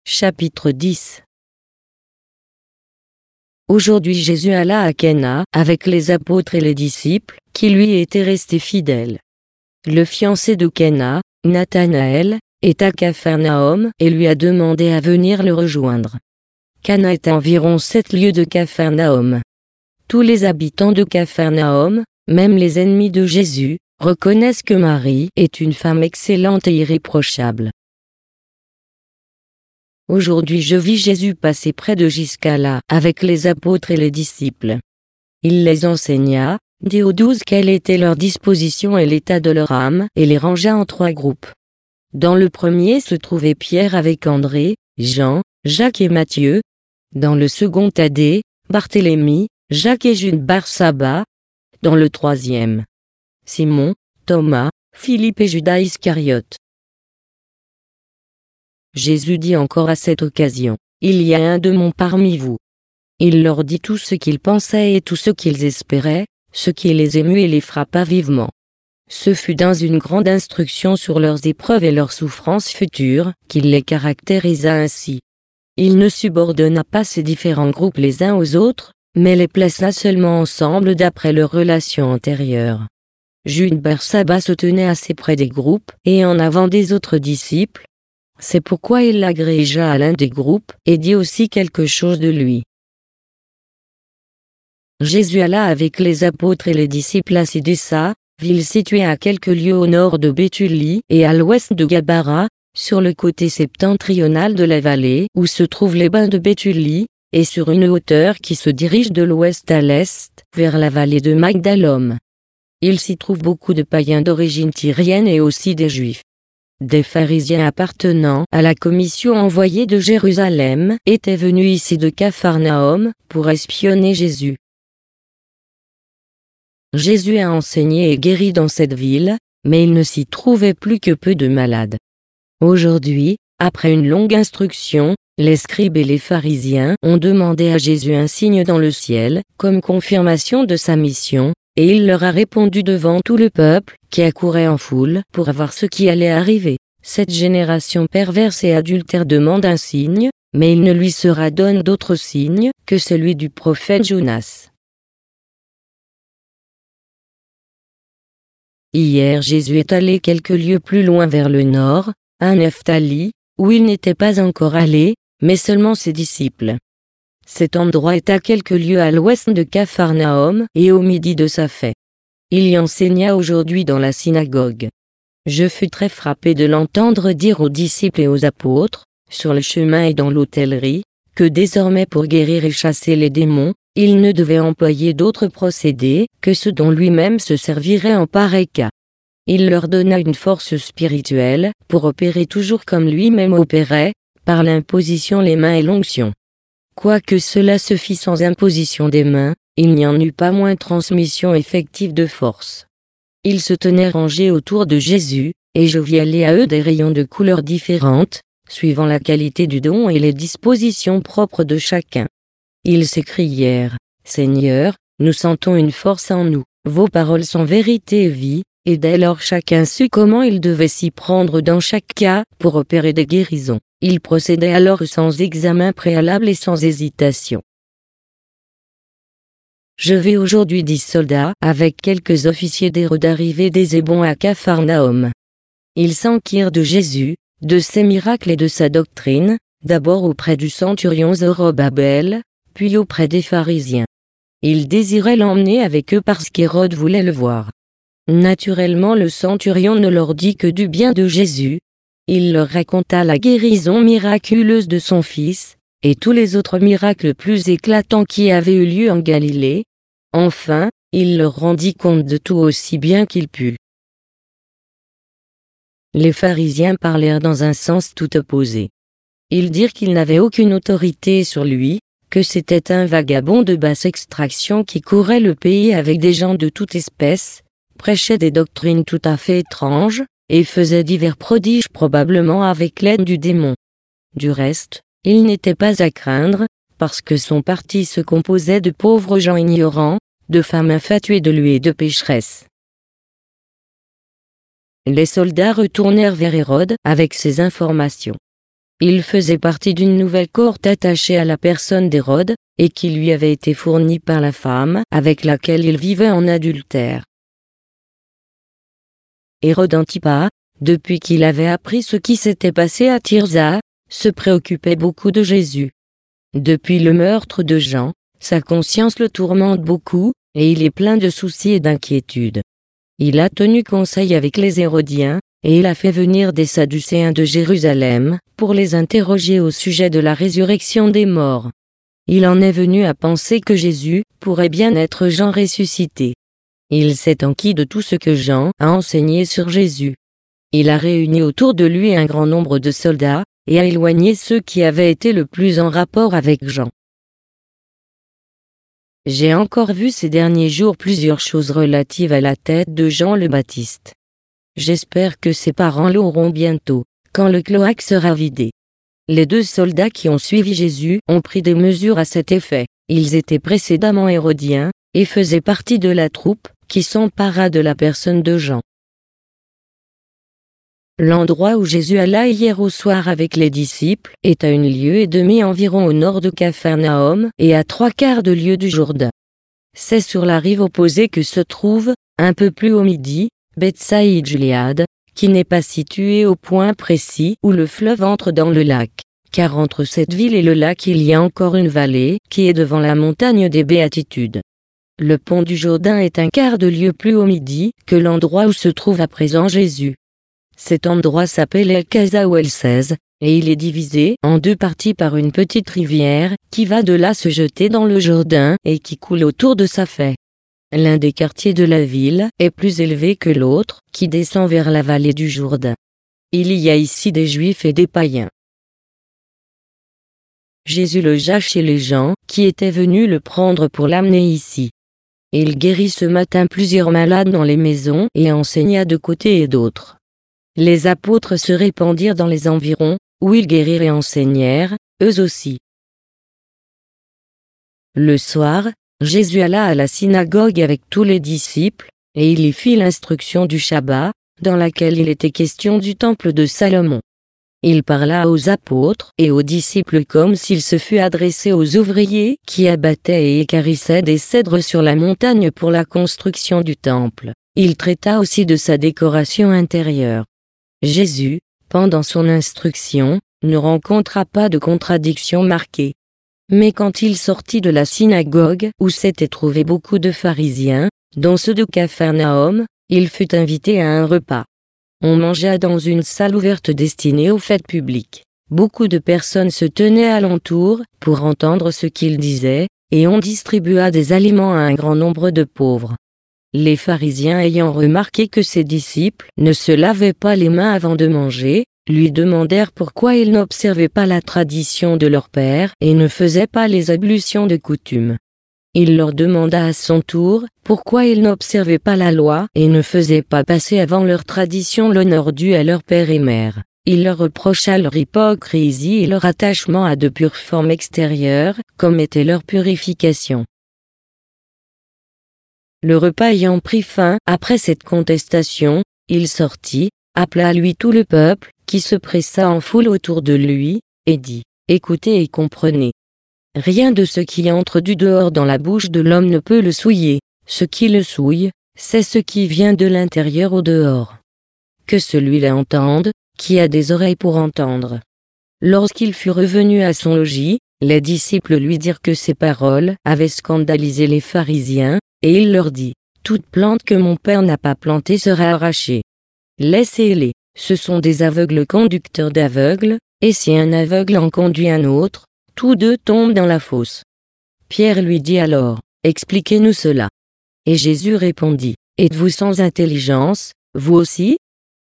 Chapitre 10. Aujourd'hui Jésus alla à Cana avec les apôtres et les disciples, qui lui étaient restés fidèles. Le fiancé de Cana, Nathanaël, est à Capharnaüm et lui a demandé à venir le rejoindre. Cana est à environ 7 lieues de Capharnaüm. Tous les habitants de Capharnaüm, même les ennemis de Jésus, reconnaissent que Marie est une femme excellente et irréprochable. Aujourd'hui je vis Jésus passer près de Giscala avec les apôtres et les disciples. Il les enseigna, dit aux 12 quelle était leur disposition et l'état de leur âme, et les rangea en 3 groupes. Dans le premier se trouvait Pierre avec André, Jean, Jacques et Matthieu. Dans le second Thaddée, Barthélemy, Jacques et Jude Barsaba. Dans le troisième, Simon, Thomas, Philippe et Judas Iscariote. Jésus dit encore à cette occasion, « Il y a un démon parmi vous. » Il leur dit tout ce qu'ils pensaient et tout ce qu'ils espéraient, ce qui les émut et les frappa vivement. Ce fut dans une grande instruction sur leurs épreuves et leurs souffrances futures, qu'il les caractérisa ainsi. Il ne subordonna pas ces différents groupes les uns aux autres, mais les plaça seulement ensemble d'après leurs relations antérieures. Jude Barsaba se tenait assez près des groupes et en avant des autres disciples. C'est pourquoi il l'agrégea à l'un des groupes, et dit aussi quelque chose de lui. Jésus alla avec les apôtres et les disciples à Sidésa, ville située à quelques lieues au nord de Béthulie et à l'ouest de Gabara, sur le côté septentrional de la vallée où se trouvent les bains de Béthulie, et sur une hauteur qui se dirige de l'ouest à l'est, vers la vallée de Magdalum. Il s'y trouve beaucoup de païens d'origine tyrienne et aussi des Juifs. Des pharisiens appartenant à la commission envoyée de Jérusalem étaient venus ici de Capharnaüm pour espionner Jésus. Jésus a enseigné et guéri dans cette ville, mais il ne s'y trouvait plus que peu de malades. Aujourd'hui, après une longue instruction, les scribes et les pharisiens ont demandé à Jésus un signe dans le ciel, comme confirmation de sa mission, et il leur a répondu devant tout le peuple, qui accourait en foule, pour voir ce qui allait arriver. Cette génération perverse et adultère demande un signe, mais il ne lui sera donné d'autre signe que celui du prophète Jonas. Hier Jésus est allé quelques lieues plus loin vers le nord, à Nephtali, où il n'était pas encore allé, mais seulement ses disciples. Cet endroit est à quelques lieues à l'ouest de Capharnaüm et au midi de Saphée. Il y enseigna aujourd'hui dans la synagogue. Je fus très frappé de l'entendre dire aux disciples et aux apôtres, sur le chemin et dans l'hôtellerie, que désormais pour guérir et chasser les démons, il ne devait employer d'autres procédés que ceux dont lui-même se servirait en pareil cas. Il leur donna une force spirituelle pour opérer toujours comme lui-même opérait, par l'imposition les mains et l'onction. Quoique cela se fît sans imposition des mains, il n'y en eut pas moins transmission effective de force. Ils se tenaient rangés autour de Jésus, et je vis aller à eux des rayons de couleurs différentes, suivant la qualité du don et les dispositions propres de chacun. Ils s'écrièrent, « Seigneur, nous sentons une force en nous, vos paroles sont vérité et vie », et dès lors chacun sut comment il devait s'y prendre dans chaque cas pour opérer des guérisons. Il procédait alors sans examen préalable et sans hésitation. Je vis aujourd'hui 10 soldats avec quelques officiers d'Hérode arrivés des Hébons à Capharnaüm. Ils s'enquirent de Jésus, de ses miracles et de sa doctrine, d'abord auprès du centurion Zorobabel, puis auprès des pharisiens. Ils désiraient l'emmener avec eux parce qu'Hérode voulait le voir. Naturellement le centurion ne leur dit que du bien de Jésus. Il leur raconta la guérison miraculeuse de son fils, et tous les autres miracles plus éclatants qui avaient eu lieu en Galilée. Enfin, il leur rendit compte de tout aussi bien qu'il put. Les pharisiens parlèrent dans un sens tout opposé. Ils dirent qu'il n'avait aucune autorité sur lui, que c'était un vagabond de basse extraction qui courait le pays avec des gens de toute espèce, prêchait des doctrines tout à fait étranges, et faisait divers prodiges probablement avec l'aide du démon. Du reste, il n'était pas à craindre, parce que son parti se composait de pauvres gens ignorants, de femmes infatuées de lui et de pécheresses. Les soldats retournèrent vers Hérode avec ces informations. Il faisait partie d'une nouvelle cohorte attachée à la personne d'Hérode, et qui lui avait été fournie par la femme avec laquelle il vivait en adultère. Hérode Antipas, depuis qu'il avait appris ce qui s'était passé à Tirsa, se préoccupait beaucoup de Jésus. Depuis le meurtre de Jean, sa conscience le tourmente beaucoup, et il est plein de soucis et d'inquiétudes. Il a tenu conseil avec les Hérodiens, et il a fait venir des Sadducéens de Jérusalem, pour les interroger au sujet de la résurrection des morts. Il en est venu à penser que Jésus pourrait bien être Jean ressuscité. Il s'est enquis de tout ce que Jean a enseigné sur Jésus. Il a réuni autour de lui un grand nombre de soldats, et a éloigné ceux qui avaient été le plus en rapport avec Jean. J'ai encore vu ces derniers jours plusieurs choses relatives à la tête de Jean le Baptiste. J'espère que ses parents l'auront bientôt, quand le cloaque sera vidé. Les 2 soldats qui ont suivi Jésus ont pris des mesures à cet effet. Ils étaient précédemment hérodiens, et faisaient partie de la troupe qui s'empara de la personne de Jean. L'endroit où Jésus alla hier au soir avec les disciples est à 1 lieue et demie environ au nord de Capharnaüm et à 3/4 de lieue du Jourdain. C'est sur la rive opposée que se trouve, un peu plus au midi, Bethsaïde Gilead, qui n'est pas située au point précis où le fleuve entre dans le lac, car entre cette ville et le lac il y a encore une vallée qui est devant la montagne des Béatitudes. Le pont du Jourdain est 1/4 de lieue plus au midi que l'endroit où se trouve à présent Jésus. Cet endroit s'appelle El-Kaza ou El-Sez, et il est divisé en 2 parties par une petite rivière qui va de là se jeter dans le Jourdain et qui coule autour de sa faie. L'un des quartiers de la ville est plus élevé que l'autre, qui descend vers la vallée du Jourdain. Il y a ici des Juifs et des païens. Jésus logea chez les gens qui étaient venus le prendre pour l'amener ici. Il guérit ce matin plusieurs malades dans les maisons et enseigna de côté et d'autre. Les apôtres se répandirent dans les environs, où ils guérirent et enseignèrent, eux aussi. Le soir, Jésus alla à la synagogue avec tous les disciples, et il y fit l'instruction du Shabbat, dans laquelle il était question du temple de Salomon. Il parla aux apôtres et aux disciples comme s'il se fût adressé aux ouvriers qui abattaient et équarrissaient des cèdres sur la montagne pour la construction du temple. Il traita aussi de sa décoration intérieure. Jésus, pendant son instruction, ne rencontra pas de contradiction marquée. Mais quand il sortit de la synagogue où s'étaient trouvés beaucoup de pharisiens, dont ceux de Capharnaüm, il fut invité à un repas. On mangea dans une salle ouverte destinée aux fêtes publiques. Beaucoup de personnes se tenaient alentour pour entendre ce qu'il disait, et on distribua des aliments à un grand nombre de pauvres. Les pharisiens ayant remarqué que ses disciples ne se lavaient pas les mains avant de manger, lui demandèrent pourquoi ils n'observaient pas la tradition de leur père et ne faisaient pas les ablutions de coutume. Il leur demanda à son tour pourquoi ils n'observaient pas la loi et ne faisaient pas passer avant leur tradition l'honneur dû à leur père et mère. Il leur reprocha leur hypocrisie et leur attachement à de pures formes extérieures, comme était leur purification. Le repas ayant pris fin après cette contestation, il sortit, appela à lui tout le peuple, qui se pressa en foule autour de lui, et dit : « Écoutez et comprenez. Rien de ce qui entre du dehors dans la bouche de l'homme ne peut le souiller, ce qui le souille, c'est ce qui vient de l'intérieur au dehors. Que celui-là entende, qui a des oreilles pour entendre. » Lorsqu'il fut revenu à son logis, les disciples lui dirent que ces paroles avaient scandalisé les pharisiens, et il leur dit : « Toute plante que mon Père n'a pas plantée sera arrachée. Laissez-les, ce sont des aveugles conducteurs d'aveugles, et si un aveugle en conduit un autre, tous 2 tombent dans la fosse. » Pierre lui dit alors : « Expliquez-nous cela. » Et Jésus répondit : « Êtes-vous sans intelligence, vous aussi ? »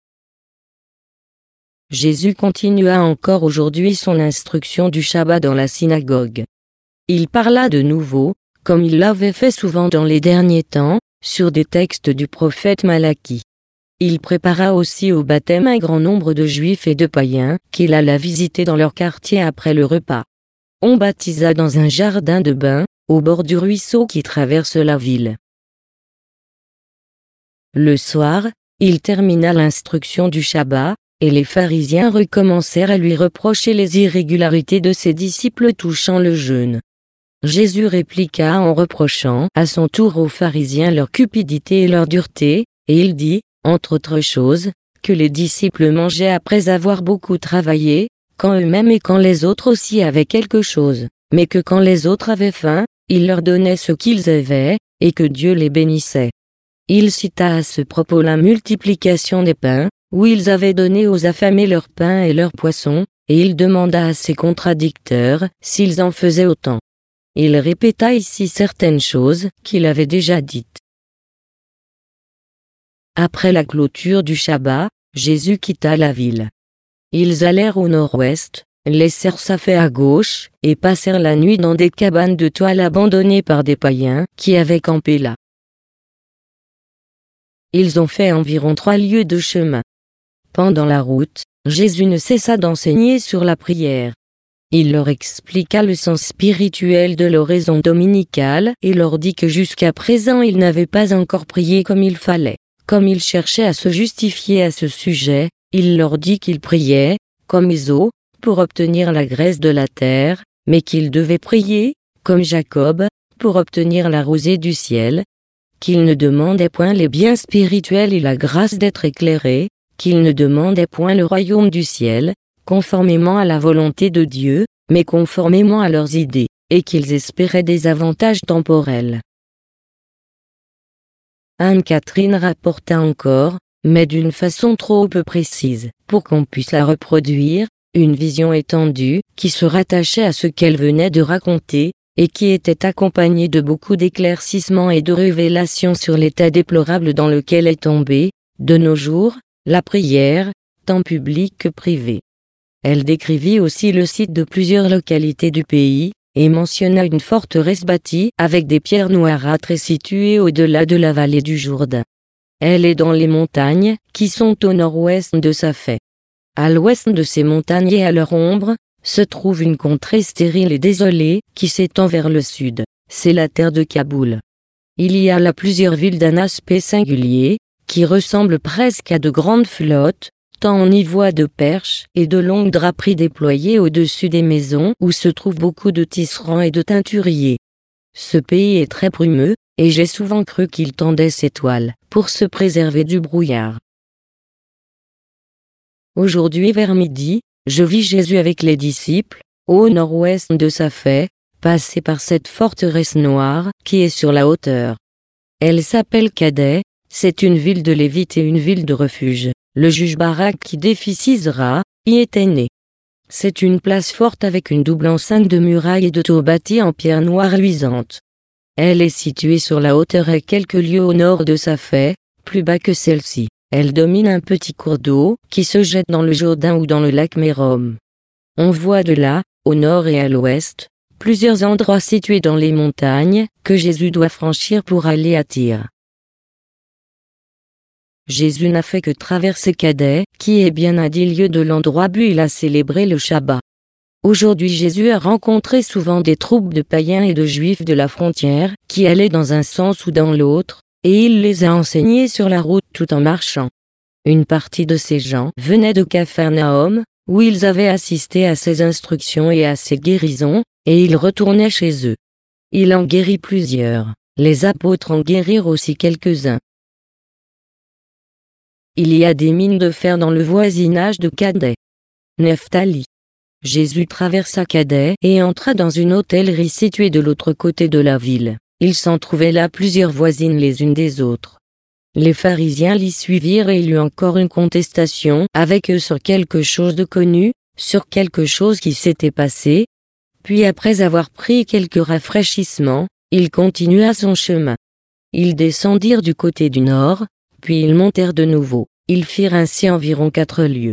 Jésus continua encore aujourd'hui son instruction du Shabbat dans la synagogue. Il parla de nouveau, comme il l'avait fait souvent dans les derniers temps, sur des textes du prophète Malachie. Il prépara aussi au baptême un grand nombre de Juifs et de païens, qu'il alla visiter dans leur quartier après le repas. On baptisa dans un jardin de bain, au bord du ruisseau qui traverse la ville. Le soir, il termina l'instruction du Shabbat, et les pharisiens recommencèrent à lui reprocher les irrégularités de ses disciples touchant le jeûne. Jésus répliqua en reprochant à son tour aux pharisiens leur cupidité et leur dureté, et il dit, entre autres choses, que les disciples mangeaient après avoir beaucoup travaillé, quand eux-mêmes et quand les autres aussi avaient quelque chose, mais que quand les autres avaient faim, il leur donnait ce qu'ils avaient, et que Dieu les bénissait. Il cita à ce propos la multiplication des pains, où ils avaient donné aux affamés leur pain et leurs poissons, et il demanda à ses contradicteurs s'ils en faisaient autant. Il répéta ici certaines choses qu'il avait déjà dites. Après la clôture du Shabbat, Jésus quitta la ville. Ils allèrent au nord-ouest, laissèrent Saphée à gauche, et passèrent la nuit dans des cabanes de toile abandonnées par des païens qui avaient campé là. Ils ont fait environ 3 lieues de chemin. Pendant la route, Jésus ne cessa d'enseigner sur la prière. Il leur expliqua le sens spirituel de l'oraison dominicale et leur dit que jusqu'à présent ils n'avaient pas encore prié comme il fallait. Comme ils cherchaient à se justifier à ce sujet, il leur dit qu'ils priaient, comme Ésaü, pour obtenir la graisse de la terre, mais qu'ils devaient prier, comme Jacob, pour obtenir la rosée du ciel, qu'ils ne demandaient point les biens spirituels et la grâce d'être éclairés, qu'ils ne demandaient point le royaume du ciel, conformément à la volonté de Dieu, mais conformément à leurs idées, et qu'ils espéraient des avantages temporels. Anne-Catherine rapporta encore, mais d'une façon trop peu précise, pour qu'on puisse la reproduire, une vision étendue, qui se rattachait à ce qu'elle venait de raconter, et qui était accompagnée de beaucoup d'éclaircissements et de révélations sur l'état déplorable dans lequel est tombée, de nos jours, la prière, tant publique que privée. Elle décrivit aussi le site de plusieurs localités du pays, et mentionna une forteresse bâtie avec des pierres noirâtres et située au-delà de la vallée du Jourdain. Elle est dans les montagnes, qui sont au nord-ouest de Saphée. À l'ouest de ces montagnes et à leur ombre, se trouve une contrée stérile et désolée, qui s'étend vers le sud. C'est la terre de Kaboul. Il y a là plusieurs villes d'un aspect singulier, qui ressemblent presque à de grandes flottes, tant on y voit de perches et de longues draperies déployées au-dessus des maisons où se trouvent beaucoup de tisserands et de teinturiers. Ce pays est très brumeux, et j'ai souvent cru qu'il tendait ses toiles pour se préserver du brouillard. Aujourd'hui vers midi, je vis Jésus avec les disciples, au nord-ouest de Saphée, passer par cette forteresse noire qui est sur la hauteur. Elle s'appelle Cadet, c'est une ville de Lévites et une ville de refuge. Le juge Barak qui défie Sisera y était né. C'est une place forte avec une double enceinte de murailles et de tours bâties en pierre noire luisante. Elle est située sur la hauteur et quelques lieues au nord de Saphée, plus bas que celle-ci. Elle domine un petit cours d'eau qui se jette dans le Jourdain ou dans le lac Mérom. On voit de là, au nord et à l'ouest, plusieurs endroits situés dans les montagnes que Jésus doit franchir pour aller à Tyr. Jésus n'a fait que traverser Cadet, qui est bien à 10 lieues de l'endroit où il a célébré le Shabbat. Aujourd'hui Jésus a rencontré souvent des troupes de païens et de juifs de la frontière, qui allaient dans un sens ou dans l'autre, et il les a enseignés sur la route tout en marchant. Une partie de ces gens venaient de Capharnaüm, où ils avaient assisté à ses instructions et à ses guérisons, et ils retournaient chez eux. Il en guérit plusieurs, les apôtres en guérirent aussi quelques-uns. Il y a des mines de fer dans le voisinage de Cadet. Nephtali. Jésus traversa Cadet et entra dans une hôtellerie située de l'autre côté de la ville. Il s'en trouvait là plusieurs voisines les unes des autres. Les pharisiens l'y suivirent et il y eut encore une contestation avec eux sur quelque chose de connu, sur quelque chose qui s'était passé. Puis après avoir pris quelques rafraîchissements, il continua son chemin. Ils descendirent du côté du nord, puis ils montèrent de nouveau. Ils firent ainsi environ 4 lieues.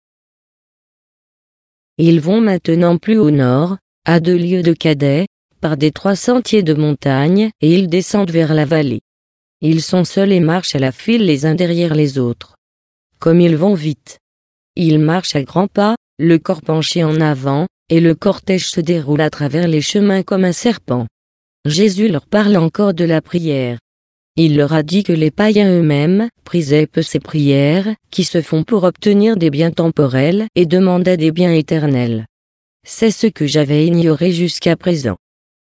Ils vont maintenant plus au nord, à 2 lieues de Cadet, par des 3 sentiers de montagne, et ils descendent vers la vallée. Ils sont seuls et marchent à la file les uns derrière les autres. Comme ils vont vite. Ils marchent à grands pas, le corps penché en avant, et le cortège se déroule à travers les chemins comme un serpent. Jésus leur parle encore de la prière. Il leur a dit que les païens eux-mêmes prisaient peu ces prières, qui se font pour obtenir des biens temporels et demandaient des biens éternels. C'est ce que j'avais ignoré jusqu'à présent.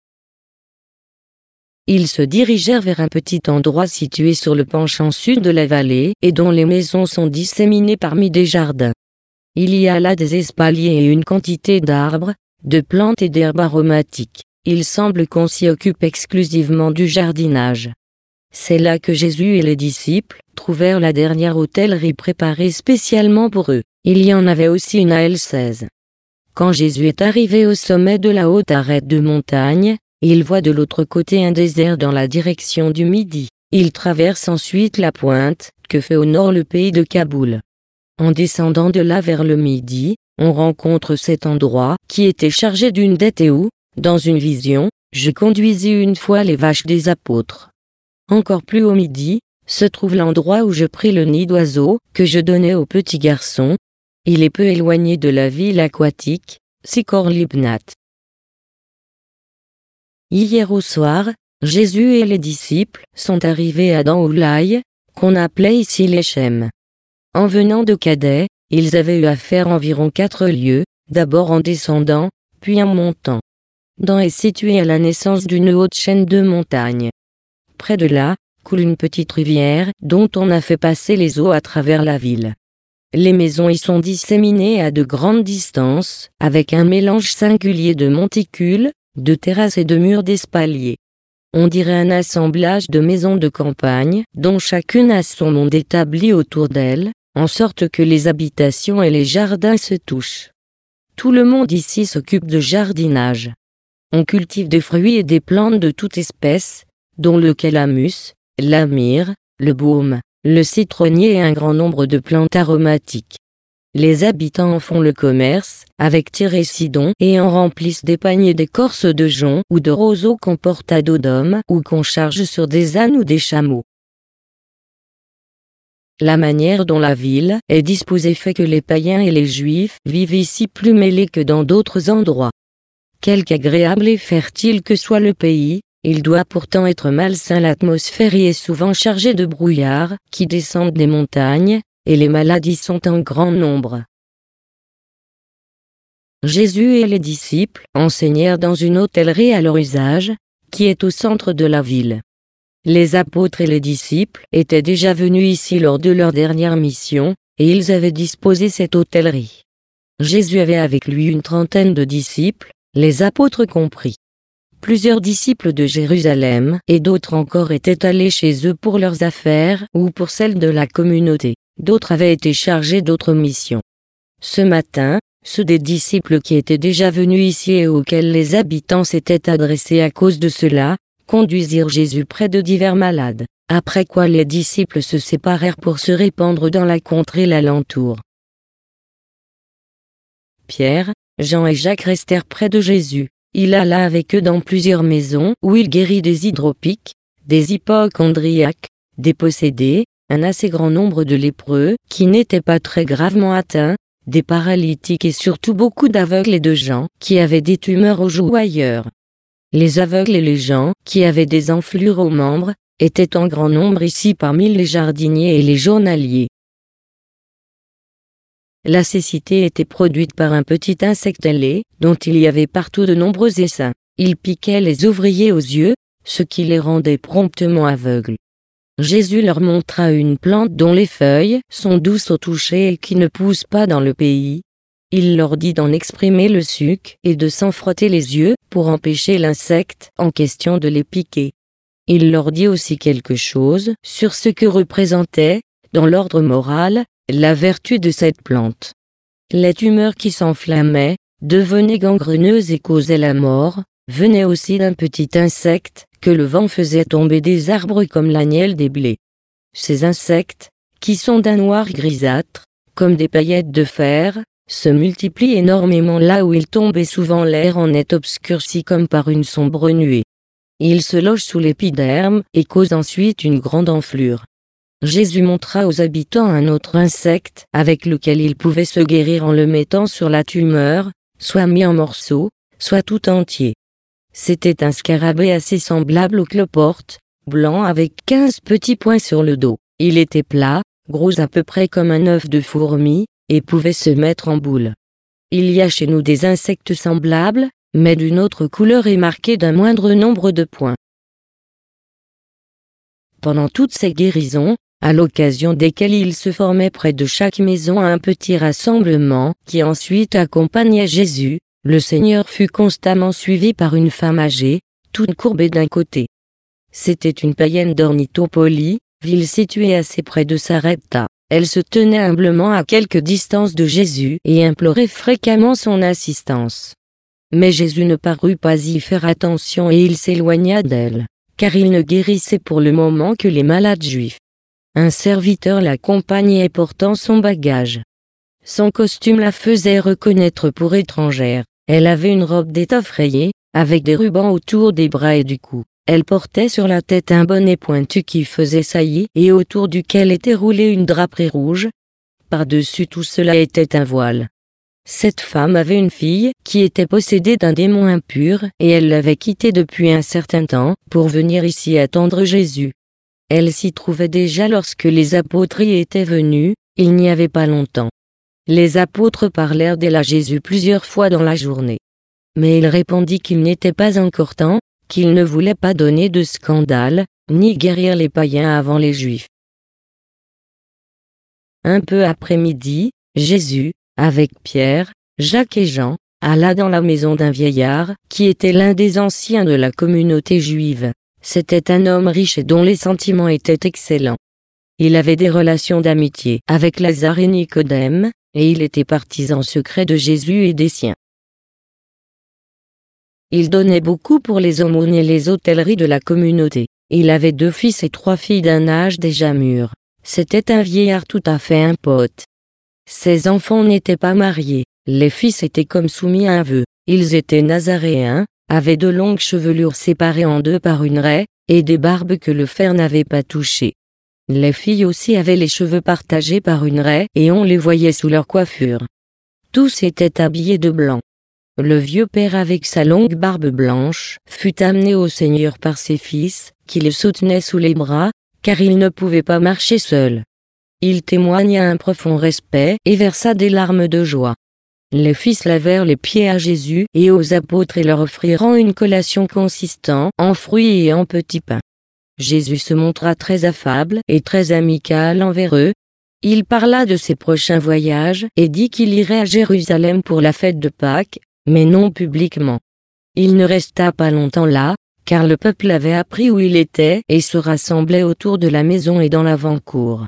Ils se dirigèrent vers un petit endroit situé sur le penchant sud de la vallée et dont les maisons sont disséminées parmi des jardins. Il y a là des espaliers et une quantité d'arbres, de plantes et d'herbes aromatiques. Il semble qu'on s'y occupe exclusivement du jardinage. C'est là que Jésus et les disciples trouvèrent la dernière hôtellerie préparée spécialement pour eux. Il y en avait aussi une à L16. Quand Jésus est arrivé au sommet de la haute arête de montagne, il voit de l'autre côté un désert dans la direction du midi. Il traverse ensuite la pointe, que fait au nord le pays de Kaboul. En descendant de là vers le midi, on rencontre cet endroit qui était chargé d'une dette et où, dans une vision, je conduisis une fois les vaches des apôtres. Encore plus au midi, se trouve l'endroit où je pris le nid d'oiseaux que je donnais aux petits garçons. Il est peu éloigné de la ville aquatique, Sikor Libnat. Hier au soir, Jésus et les disciples sont arrivés à Dan-Oulaï, qu'on appelait ici l'Échem. En venant de Cadet, ils avaient eu à faire environ 4 lieues, d'abord en descendant, puis en montant. Dan est situé à la naissance d'une haute chaîne de montagnes. Près de là, coule une petite rivière dont on a fait passer les eaux à travers la ville. Les maisons y sont disséminées à de grandes distances, avec un mélange singulier de monticules, de terrasses et de murs d'espaliers. On dirait un assemblage de maisons de campagne, dont chacune a son monde établi autour d'elle, en sorte que les habitations et les jardins se touchent. Tout le monde ici s'occupe de jardinage. On cultive des fruits et des plantes de toute espèce, dont le calamus, la myrrhe, le baume, le citronnier et un grand nombre de plantes aromatiques. Les habitants en font le commerce, avec Tyr et Sidon, et en remplissent des paniers d'écorce de jonc ou de roseaux qu'on porte à dos d'homme ou qu'on charge sur des ânes ou des chameaux. La manière dont la ville est disposée fait que les païens et les juifs vivent ici plus mêlés que dans d'autres endroits. Quelque agréable et fertile que soit le pays, il doit pourtant être malsain. L'atmosphère y est souvent chargée de brouillards qui descendent des montagnes, et les maladies sont en grand nombre. Jésus et les disciples enseignèrent dans une hôtellerie à leur usage, qui est au centre de la ville. Les apôtres et les disciples étaient déjà venus ici lors de leur dernière mission, et ils avaient disposé cette hôtellerie. Jésus avait avec lui une trentaine de disciples, les apôtres compris. Plusieurs disciples de Jérusalem et d'autres encore étaient allés chez eux pour leurs affaires ou pour celles de la communauté. D'autres avaient été chargés d'autres missions. Ce matin, ceux des disciples qui étaient déjà venus ici et auxquels les habitants s'étaient adressés à cause de cela, conduisirent Jésus près de divers malades, après quoi les disciples se séparèrent pour se répandre dans la contrée l'alentour. Pierre, Jean et Jacques restèrent près de Jésus. Il alla avec eux dans plusieurs maisons où il guérit des hydropiques, des hypocondriaques, des possédés, un assez grand nombre de lépreux qui n'étaient pas très gravement atteints, des paralytiques et surtout beaucoup d'aveugles et de gens qui avaient des tumeurs aux joues ou ailleurs. Les aveugles et les gens qui avaient des enflures aux membres étaient en grand nombre ici parmi les jardiniers et les journaliers. La cécité était produite par un petit insecte ailé, dont il y avait partout de nombreux essaims. Il piquait les ouvriers aux yeux, ce qui les rendait promptement aveugles. Jésus leur montra une plante dont les feuilles sont douces au toucher et qui ne pousse pas dans le pays. Il leur dit d'en exprimer le suc et de s'en frotter les yeux pour empêcher l'insecte en question de les piquer. Il leur dit aussi quelque chose sur ce que représentait, dans l'ordre moral, la vertu de cette plante. Les tumeurs qui s'enflammaient, devenaient gangreneuses et causaient la mort, venaient aussi d'un petit insecte que le vent faisait tomber des arbres comme l'agnelle des blés. Ces insectes, qui sont d'un noir grisâtre, comme des paillettes de fer, se multiplient énormément là où ils tombent et souvent l'air en est obscurci comme par une sombre nuée. Ils se logent sous l'épiderme et causent ensuite une grande enflure. Jésus montra aux habitants un autre insecte avec lequel ils pouvaient se guérir en le mettant sur la tumeur, soit mis en morceaux, soit tout entier. C'était un scarabée assez semblable au cloporte, blanc avec 15 petits points sur le dos. Il était plat, gros à peu près comme un œuf de fourmi, et pouvait se mettre en boule. Il y a chez nous des insectes semblables, mais d'une autre couleur et marqués d'un moindre nombre de points. Pendant toutes ces guérisons, à l'occasion desquelles il se formait près de chaque maison un petit rassemblement qui ensuite accompagnait Jésus, le Seigneur fut constamment suivi par une femme âgée, toute courbée d'un côté. C'était une païenne d'Ornithopoli, ville située assez près de Sarepta. Elle se tenait humblement à quelque distance de Jésus et implorait fréquemment son assistance. Mais Jésus ne parut pas y faire attention et il s'éloigna d'elle, car il ne guérissait pour le moment que les malades juifs. Un serviteur l'accompagnait portant son bagage. Son costume la faisait reconnaître pour étrangère. Elle avait une robe d'étoffe rayée, avec des rubans autour des bras et du cou. Elle portait sur la tête un bonnet pointu qui faisait saillie et autour duquel était roulée une draperie rouge. Par-dessus tout cela était un voile. Cette femme avait une fille qui était possédée d'un démon impur et elle l'avait quittée depuis un certain temps pour venir ici attendre Jésus. Elle s'y trouvait déjà lorsque les apôtres y étaient venus, il n'y avait pas longtemps. Les apôtres parlèrent d'elle à Jésus plusieurs fois dans la journée. Mais il répondit qu'il n'était pas encore temps, qu'il ne voulait pas donner de scandale, ni guérir les païens avant les Juifs. Un peu après midi, Jésus, avec Pierre, Jacques et Jean, alla dans la maison d'un vieillard, qui était l'un des anciens de la communauté juive. C'était un homme riche et dont les sentiments étaient excellents. Il avait des relations d'amitié avec Lazare et Nicodème, et il était partisan secret de Jésus et des siens. Il donnait beaucoup pour les aumônes et les hôtelleries de la communauté. Il avait 2 fils et 3 filles d'un âge déjà mûr. C'était un vieillard tout à fait impote. Ses enfants n'étaient pas mariés, les fils étaient comme soumis à un vœu. Ils étaient nazaréens, avaient de longues chevelures séparées en 2 par une raie, et des barbes que le fer n'avait pas touchées. Les filles aussi avaient les cheveux partagés par une raie et on les voyait sous leur coiffure. Tous étaient habillés de blanc. Le vieux père avec sa longue barbe blanche fut amené au Seigneur par ses fils, qui le soutenaient sous les bras, car il ne pouvait pas marcher seul. Il témoigna un profond respect et versa des larmes de joie. Les fils lavèrent les pieds à Jésus et aux apôtres et leur offrirent une collation consistant en fruits et en petits pains. Jésus se montra très affable et très amical envers eux. Il parla de ses prochains voyages et dit qu'il irait à Jérusalem pour la fête de Pâques, mais non publiquement. Il ne resta pas longtemps là, car le peuple avait appris où il était et se rassemblait autour de la maison et dans l'avant-cour.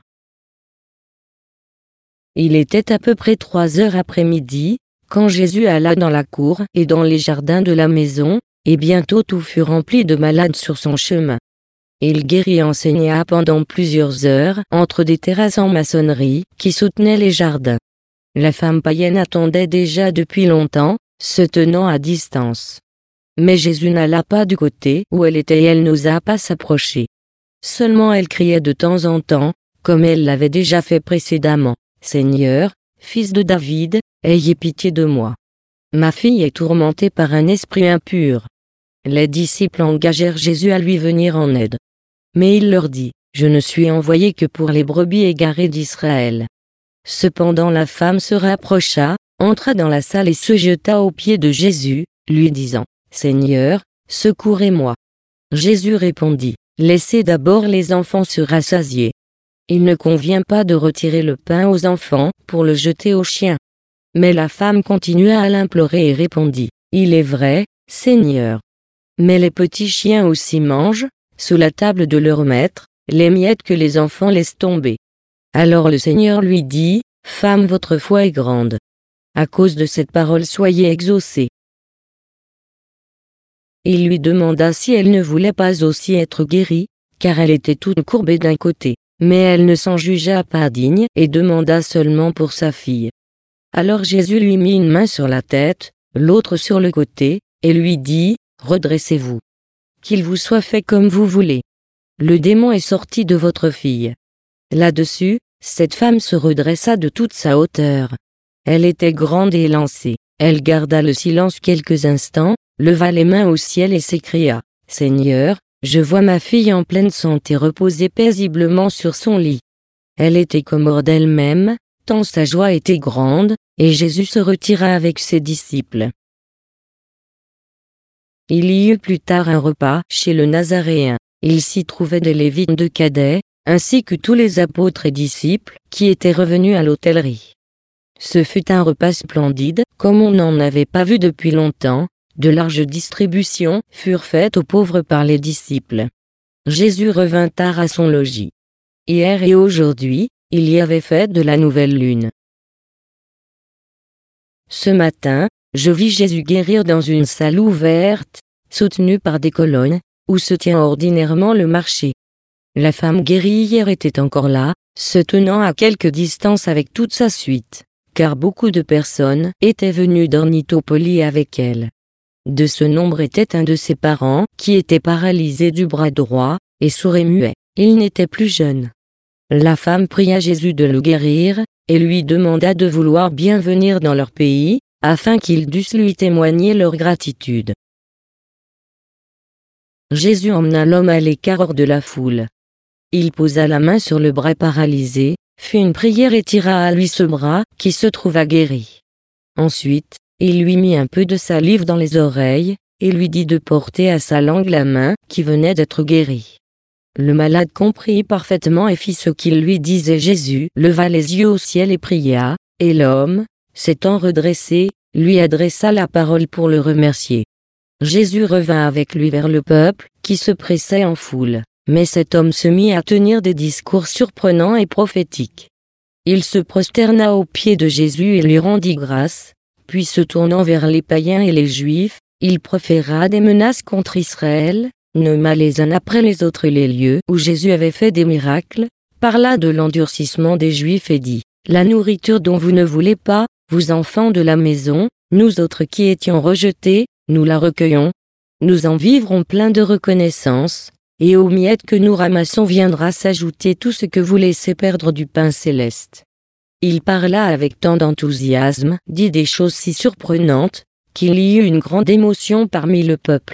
Il était à peu près 3 heures après-midi, quand Jésus alla dans la cour et dans les jardins de la maison, et bientôt tout fut rempli de malades sur son chemin. Il guérit et enseigna pendant plusieurs heures entre des terrasses en maçonnerie qui soutenaient les jardins. La femme païenne attendait déjà depuis longtemps, se tenant à distance. Mais Jésus n'alla pas du côté où elle était et elle n'osa pas s'approcher. Seulement elle criait de temps en temps, comme elle l'avait déjà fait précédemment. « Seigneur, fils de David, ayez pitié de moi. Ma fille est tourmentée par un esprit impur. » Les disciples engagèrent Jésus à lui venir en aide. Mais il leur dit, « Je ne suis envoyé que pour les brebis égarées d'Israël. » Cependant la femme se rapprocha, entra dans la salle et se jeta aux pieds de Jésus, lui disant, « Seigneur, secourez-moi. » Jésus répondit, « Laissez d'abord les enfants se rassasier. Il ne convient pas de retirer le pain aux enfants pour le jeter aux chiens. » Mais la femme continua à l'implorer et répondit, « Il est vrai, Seigneur. Mais les petits chiens aussi mangent, sous la table de leur maître, les miettes que les enfants laissent tomber. » Alors le Seigneur lui dit, « Femme, votre foi est grande. À cause de cette parole soyez exaucée. » Il lui demanda si elle ne voulait pas aussi être guérie, car elle était toute courbée d'un côté. Mais elle ne s'en jugea pas digne et demanda seulement pour sa fille. Alors Jésus lui mit une main sur la tête, l'autre sur le côté, et lui dit, « Redressez-vous. Qu'il vous soit fait comme vous voulez. Le démon est sorti de votre fille. » Là-dessus, cette femme se redressa de toute sa hauteur. Elle était grande et élancée. Elle garda le silence quelques instants, leva les mains au ciel et s'écria, « Seigneur, Je vois ma fille en pleine santé reposer paisiblement sur son lit. Elle était comme hors d'elle-même, tant sa joie était grande, et Jésus se retira avec ses disciples. Il y eut plus tard un repas chez le Nazaréen. Il s'y trouvait des Lévites de Cadès, ainsi que tous les apôtres et disciples, qui étaient revenus à l'hôtellerie. Ce fut un repas splendide, comme on n'en avait pas vu depuis longtemps. De larges distributions furent faites aux pauvres par les disciples. Jésus revint tard à son logis. Hier et aujourd'hui, il y avait fête de la nouvelle lune. Ce matin, je vis Jésus guérir dans une salle ouverte, soutenue par des colonnes, où se tient ordinairement le marché. La femme guérie hier était encore là, se tenant à quelque distance avec toute sa suite, car beaucoup de personnes étaient venues d'Ornithopolis avec elle. De ce nombre était un de ses parents, qui était paralysé du bras droit, et sourd et muet. Il n'était plus jeune. La femme pria Jésus de le guérir, et lui demanda de vouloir bien venir dans leur pays, afin qu'ils dussent lui témoigner leur gratitude. Jésus emmena l'homme à l'écart hors de la foule. Il posa la main sur le bras paralysé, fit une prière et tira à lui ce bras, qui se trouva guéri. Ensuite, il lui mit un peu de salive dans les oreilles, et lui dit de porter à sa langue la main, qui venait d'être guérie. Le malade comprit parfaitement et fit ce qu'il lui disait. Jésus leva les yeux au ciel et pria, et l'homme, s'étant redressé, lui adressa la parole pour le remercier. Jésus revint avec lui vers le peuple, qui se pressait en foule, mais cet homme se mit à tenir des discours surprenants et prophétiques. Il se prosterna aux pieds de Jésus et lui rendit grâce, puis se tournant vers les païens et les Juifs, il proféra des menaces contre Israël, nomma les uns après les autres les lieux où Jésus avait fait des miracles, parla de l'endurcissement des Juifs et dit, « La nourriture dont vous ne voulez pas, vous enfants de la maison, nous autres qui étions rejetés, nous la recueillons. Nous en vivrons plein de reconnaissance, et aux miettes que nous ramassons viendra s'ajouter tout ce que vous laissez perdre du pain céleste. » Il parla avec tant d'enthousiasme, dit des choses si surprenantes, qu'il y eut une grande émotion parmi le peuple.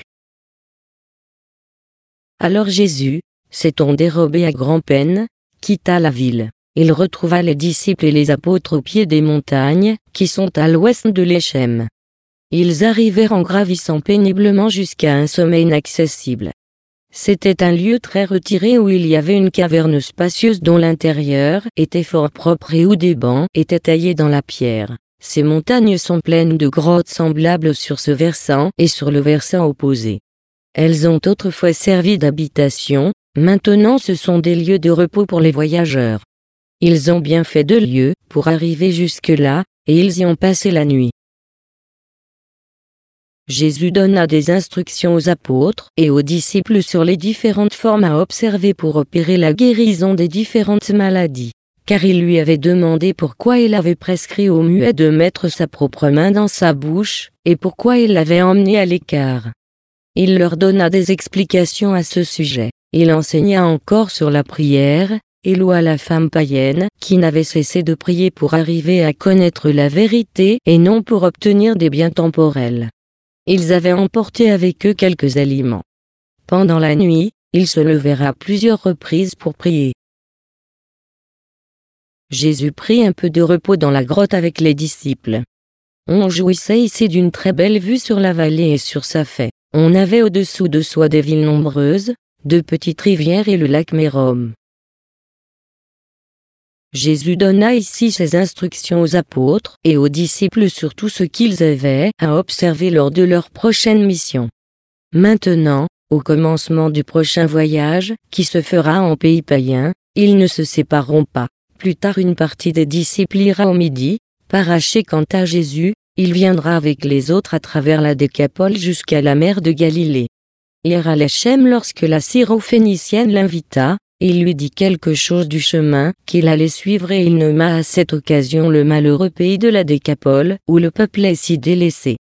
Alors Jésus, s'étant dérobé à grand-peine, quitta la ville. Il retrouva les disciples et les apôtres au pied des montagnes, qui sont à l'ouest de l'Échem. Ils arrivèrent en gravissant péniblement jusqu'à un sommet inaccessible. C'était un lieu très retiré où il y avait une caverne spacieuse dont l'intérieur était fort propre et où des bancs étaient taillés dans la pierre. Ces montagnes sont pleines de grottes semblables sur ce versant et sur le versant opposé. Elles ont autrefois servi d'habitation, maintenant ce sont des lieux de repos pour les voyageurs. Ils ont bien fait 2 lieues pour arriver jusque-là, et ils y ont passé la nuit. Jésus donna des instructions aux apôtres et aux disciples sur les différentes formes à observer pour opérer la guérison des différentes maladies, car il lui avait demandé pourquoi il avait prescrit au muet de mettre sa propre main dans sa bouche, et pourquoi il l'avait emmené à l'écart. Il leur donna des explications à ce sujet. Il enseigna encore sur la prière, et loua la femme païenne, qui n'avait cessé de prier pour arriver à connaître la vérité et non pour obtenir des biens temporels. Ils avaient emporté avec eux quelques aliments. Pendant la nuit, ils se levèrent à plusieurs reprises pour prier. Jésus prit un peu de repos dans la grotte avec les disciples. On jouissait ici d'une très belle vue sur la vallée et sur sa faie. On avait au-dessous de soi des villes nombreuses, de petites rivières et le lac Mérom. Jésus donna ici ses instructions aux apôtres et aux disciples sur tout ce qu'ils avaient à observer lors de leur prochaine mission. Maintenant, au commencement du prochain voyage, qui se fera en pays païen, ils ne se sépareront pas. Plus tard une partie des disciples ira au midi, paraché quant à Jésus, il viendra avec les autres à travers la Décapole jusqu'à la mer de Galilée. Il ira à l'Échem lorsque la Syrophénicienne l'invita, il lui dit quelque chose du chemin qu'il allait suivre et il nomma à cette occasion le malheureux pays de la Décapole, où le peuple est si délaissé.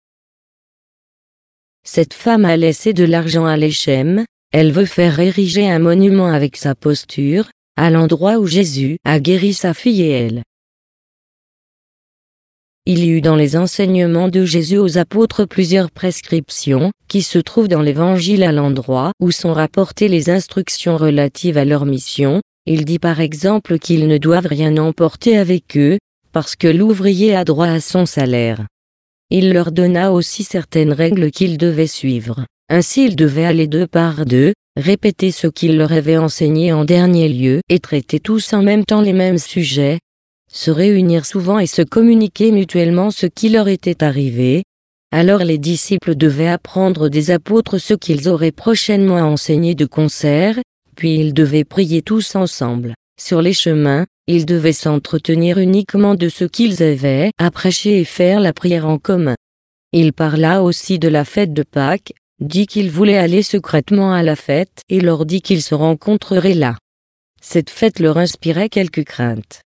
Cette femme a laissé de l'argent à l'Échem, elle veut faire ériger un monument avec sa posture, à l'endroit où Jésus a guéri sa fille et elle. Il y eut dans les enseignements de Jésus aux apôtres plusieurs prescriptions, qui se trouvent dans l'Évangile à l'endroit où sont rapportées les instructions relatives à leur mission. Il dit par exemple qu'ils ne doivent rien emporter avec eux, parce que l'ouvrier a droit à son salaire. Il leur donna aussi certaines règles qu'ils devaient suivre. Ainsi ils devaient aller deux par deux, répéter ce qu'il leur avait enseigné en dernier lieu et traiter tous en même temps les mêmes sujets, se réunir souvent et se communiquer mutuellement ce qui leur était arrivé. Alors les disciples devaient apprendre des apôtres ce qu'ils auraient prochainement enseigné de concert, puis ils devaient prier tous ensemble. Sur les chemins, ils devaient s'entretenir uniquement de ce qu'ils avaient à prêcher et faire la prière en commun. Il parla aussi de la fête de Pâques, dit qu'il voulait aller secrètement à la fête et leur dit qu'ils se rencontreraient là. Cette fête leur inspirait quelque crainte.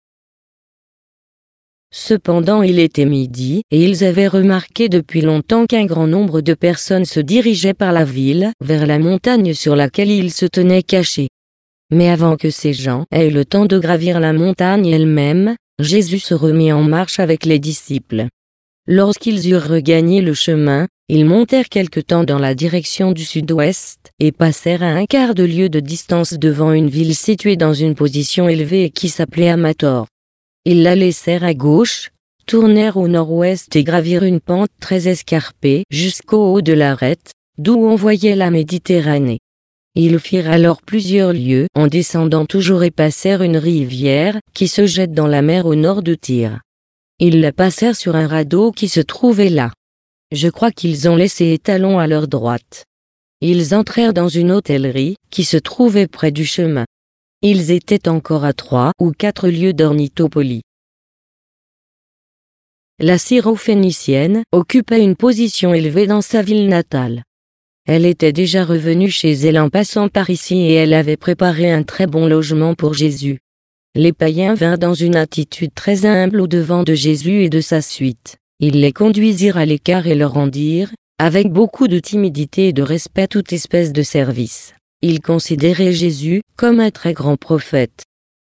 Cependant il était midi et ils avaient remarqué depuis longtemps qu'un grand nombre de personnes se dirigeaient par la ville vers la montagne sur laquelle ils se tenaient cachés. Mais avant que ces gens aient le temps de gravir la montagne elle-même, Jésus se remit en marche avec les disciples. Lorsqu'ils eurent regagné le chemin, ils montèrent quelque temps dans la direction du sud-ouest et passèrent à un quart de lieue de distance devant une ville située dans une position élevée et qui s'appelait Amator. Ils la laissèrent à gauche, tournèrent au nord-ouest et gravirent une pente très escarpée jusqu'au haut de l'arête, d'où on voyait la Méditerranée. Ils firent alors plusieurs lieues en descendant toujours et passèrent une rivière qui se jette dans la mer au nord de Tyr. Ils la passèrent sur un radeau qui se trouvait là. Je crois qu'ils ont laissé étalon à leur droite. Ils entrèrent dans une hôtellerie qui se trouvait près du chemin. Ils étaient encore à 3 ou 4 lieues d'Ornithopolis. La Syrophénicienne occupait une position élevée dans sa ville natale. Elle était déjà revenue chez elle en passant par ici et elle avait préparé un très bon logement pour Jésus. Les païens vinrent dans une attitude très humble au-devant de Jésus et de sa suite. Ils les conduisirent à l'écart et leur rendirent, avec beaucoup de timidité et de respect, toute espèce de service. Ils considéraient Jésus comme un très grand prophète.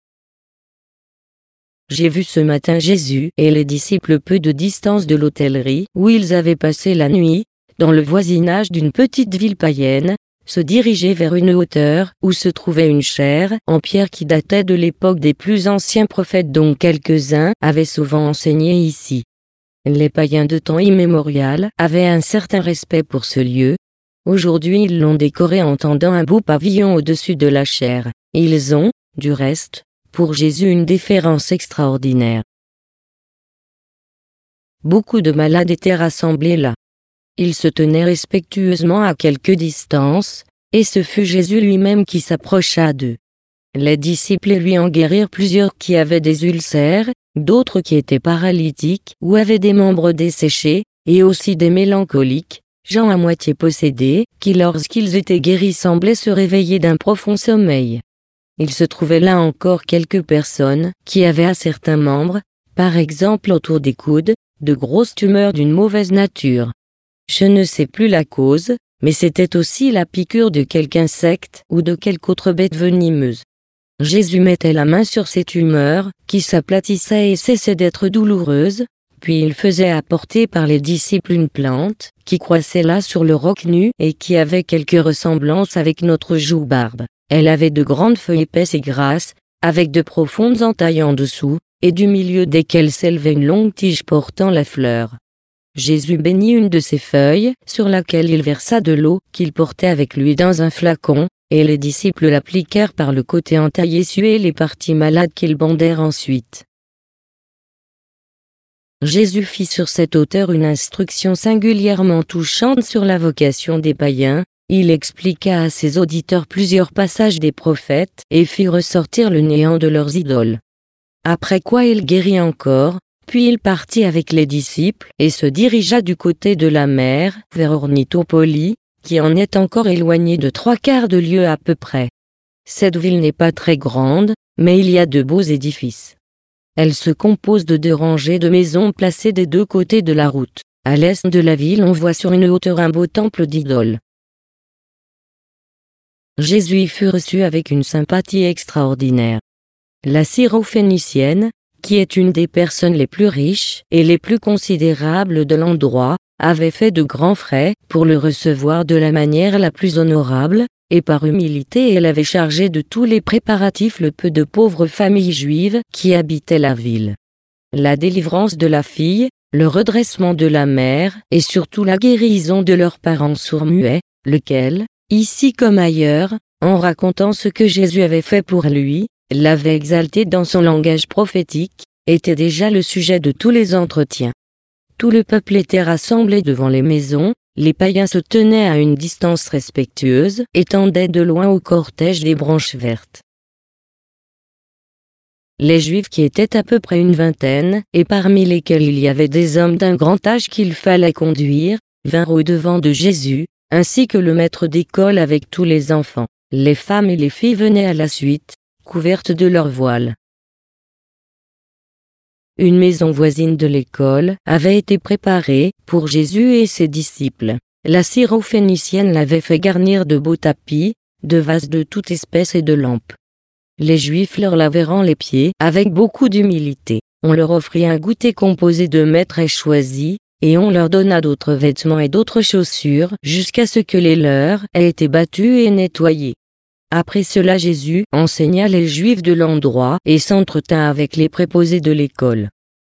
J'ai vu ce matin Jésus et les disciples peu de distance de l'hôtellerie où ils avaient passé la nuit, dans le voisinage d'une petite ville païenne, se diriger vers une hauteur où se trouvait une chaire en pierre qui datait de l'époque des plus anciens prophètes dont quelques-uns avaient souvent enseigné ici. Les païens de temps immémorial avaient un certain respect pour ce lieu. Aujourd'hui ils l'ont décoré en tendant un beau pavillon au-dessus de la chaire. Ils ont, du reste, pour Jésus une déférence extraordinaire. Beaucoup de malades étaient rassemblés là. Ils se tenaient respectueusement à quelque distance, et ce fut Jésus lui-même qui s'approcha d'eux. Les disciples lui en guérirent plusieurs qui avaient des ulcères, d'autres qui étaient paralytiques ou avaient des membres desséchés, et aussi des mélancoliques, gens à moitié possédés, qui lorsqu'ils étaient guéris semblaient se réveiller d'un profond sommeil. Il se trouvait là encore quelques personnes qui avaient à certains membres, par exemple autour des coudes, de grosses tumeurs d'une mauvaise nature. Je ne sais plus la cause, mais c'était aussi la piqûre de quelque insecte ou de quelque autre bête venimeuse. Jésus mettait la main sur ces tumeurs, qui s'aplatissaient et cessaient d'être douloureuses, puis il faisait apporter par les disciples une plante, qui croissait là sur le roc nu et qui avait quelque ressemblance avec notre joue-barbe. Elle avait de grandes feuilles épaisses et grasses, avec de profondes entailles en dessous, et du milieu desquelles s'élevait une longue tige portant la fleur. Jésus bénit une de ces feuilles, sur laquelle il versa de l'eau qu'il portait avec lui dans un flacon, et les disciples l'appliquèrent par le côté entaillé suer les parties malades qu'ils bandèrent ensuite. Jésus fit sur cette hauteur une instruction singulièrement touchante sur la vocation des païens. Il expliqua à ses auditeurs plusieurs passages des prophètes et fit ressortir le néant de leurs idoles. Après quoi il guérit encore, puis il partit avec les disciples et se dirigea du côté de la mer, vers Ornithopolis, qui en est encore éloignée de 3/4 de lieue à peu près. Cette ville n'est pas très grande, mais il y a de beaux édifices. Elle se compose de 2 rangées de maisons placées des 2 côtés de la route. À l'est de la ville on voit sur une hauteur un beau temple d'idoles. Jésus y fut reçu avec une sympathie extraordinaire. La Syrophénicienne, qui est une des personnes les plus riches et les plus considérables de l'endroit, avait fait de grands frais pour le recevoir de la manière la plus honorable, et par humilité elle avait chargé de tous les préparatifs le peu de pauvres familles juives qui habitaient la ville. La délivrance de la fille, le redressement de la mère et surtout la guérison de leurs parents sourds-muets, lequel, ici comme ailleurs, en racontant ce que Jésus avait fait pour lui, l'avait exalté dans son langage prophétique, était déjà le sujet de tous les entretiens. Tout le peuple était rassemblé devant les maisons, les païens se tenaient à une distance respectueuse et tendaient de loin au cortège des branches vertes. Les Juifs qui étaient à peu près une vingtaine, et parmi lesquels il y avait des hommes d'un grand âge qu'il fallait conduire, vinrent au-devant de Jésus, ainsi que le maître d'école avec tous les enfants. Les femmes et les filles venaient à la suite, couvertes de leurs voiles. Une maison voisine de l'école avait été préparée pour Jésus et ses disciples. La Syrophénicienne l'avait fait garnir de beaux tapis, de vases de toute espèce et de lampes. Les Juifs leur lavèrent les pieds avec beaucoup d'humilité. On leur offrit un goûter composé de mets très choisis, et on leur donna d'autres vêtements et d'autres chaussures jusqu'à ce que les leurs aient été battus et nettoyés. Après cela Jésus enseigna les Juifs de l'endroit et s'entretint avec les préposés de l'école.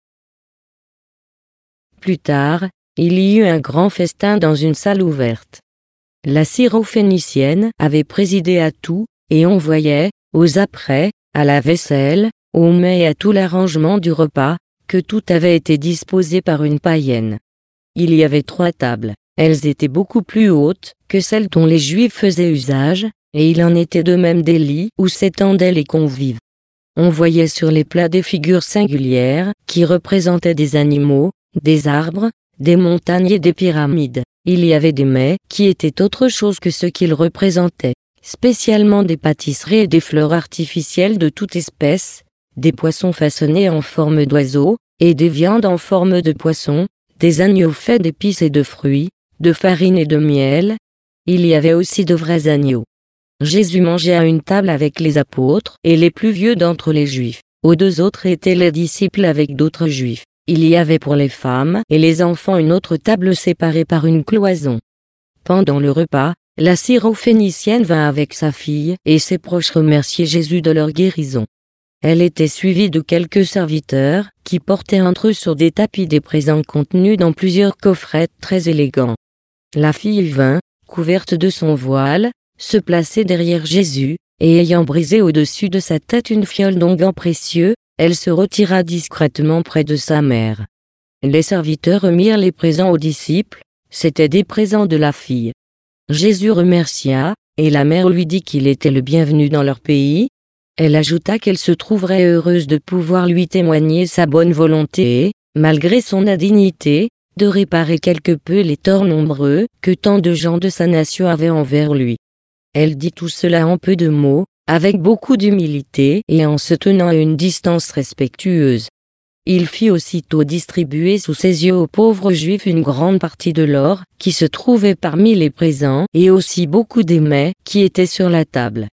Plus tard, il y eut un grand festin dans une salle ouverte. La Syrophénicienne avait présidé à tout, et on voyait, aux apprêts, à la vaisselle, aux mets et à tout l'arrangement du repas, que tout avait été disposé par une païenne. Il y avait 3 tables. Elles étaient beaucoup plus hautes que celles dont les Juifs faisaient usage, et il en était de même des lits où s'étendaient les convives. On voyait sur les plats des figures singulières qui représentaient des animaux, des arbres, des montagnes et des pyramides. Il y avait des mets qui étaient autre chose que ce qu'ils représentaient, spécialement des pâtisseries et des fleurs artificielles de toute espèce, des poissons façonnés en forme d'oiseaux, et des viandes en forme de poissons, des agneaux faits d'épices et de fruits, de farine et de miel. Il y avait aussi de vrais agneaux. Jésus mangeait à une table avec les apôtres et les plus vieux d'entre les Juifs. Aux 2 autres étaient les disciples avec d'autres Juifs. Il y avait pour les femmes et les enfants une autre table séparée par une cloison. Pendant le repas, la Syrophénicienne vint avec sa fille et ses proches remercier Jésus de leur guérison. Elle était suivie de quelques serviteurs qui portaient entre eux sur des tapis des présents contenus dans plusieurs coffrets très élégants. La fille vint, couverte de son voile, se placer derrière Jésus, et ayant brisé au-dessus de sa tête une fiole d'onguents précieux, elle se retira discrètement près de sa mère. Les serviteurs remirent les présents aux disciples, c'étaient des présents de la fille. Jésus remercia, et la mère lui dit qu'il était le bienvenu dans leur pays. Elle ajouta qu'elle se trouverait heureuse de pouvoir lui témoigner sa bonne volonté et, malgré son indignité, de réparer quelque peu les torts nombreux que tant de gens de sa nation avaient envers lui. Elle dit tout cela en peu de mots, avec beaucoup d'humilité et en se tenant à une distance respectueuse. Il fit aussitôt distribuer sous ses yeux aux pauvres Juifs une grande partie de l'or qui se trouvait parmi les présents et aussi beaucoup des mets qui étaient sur la table.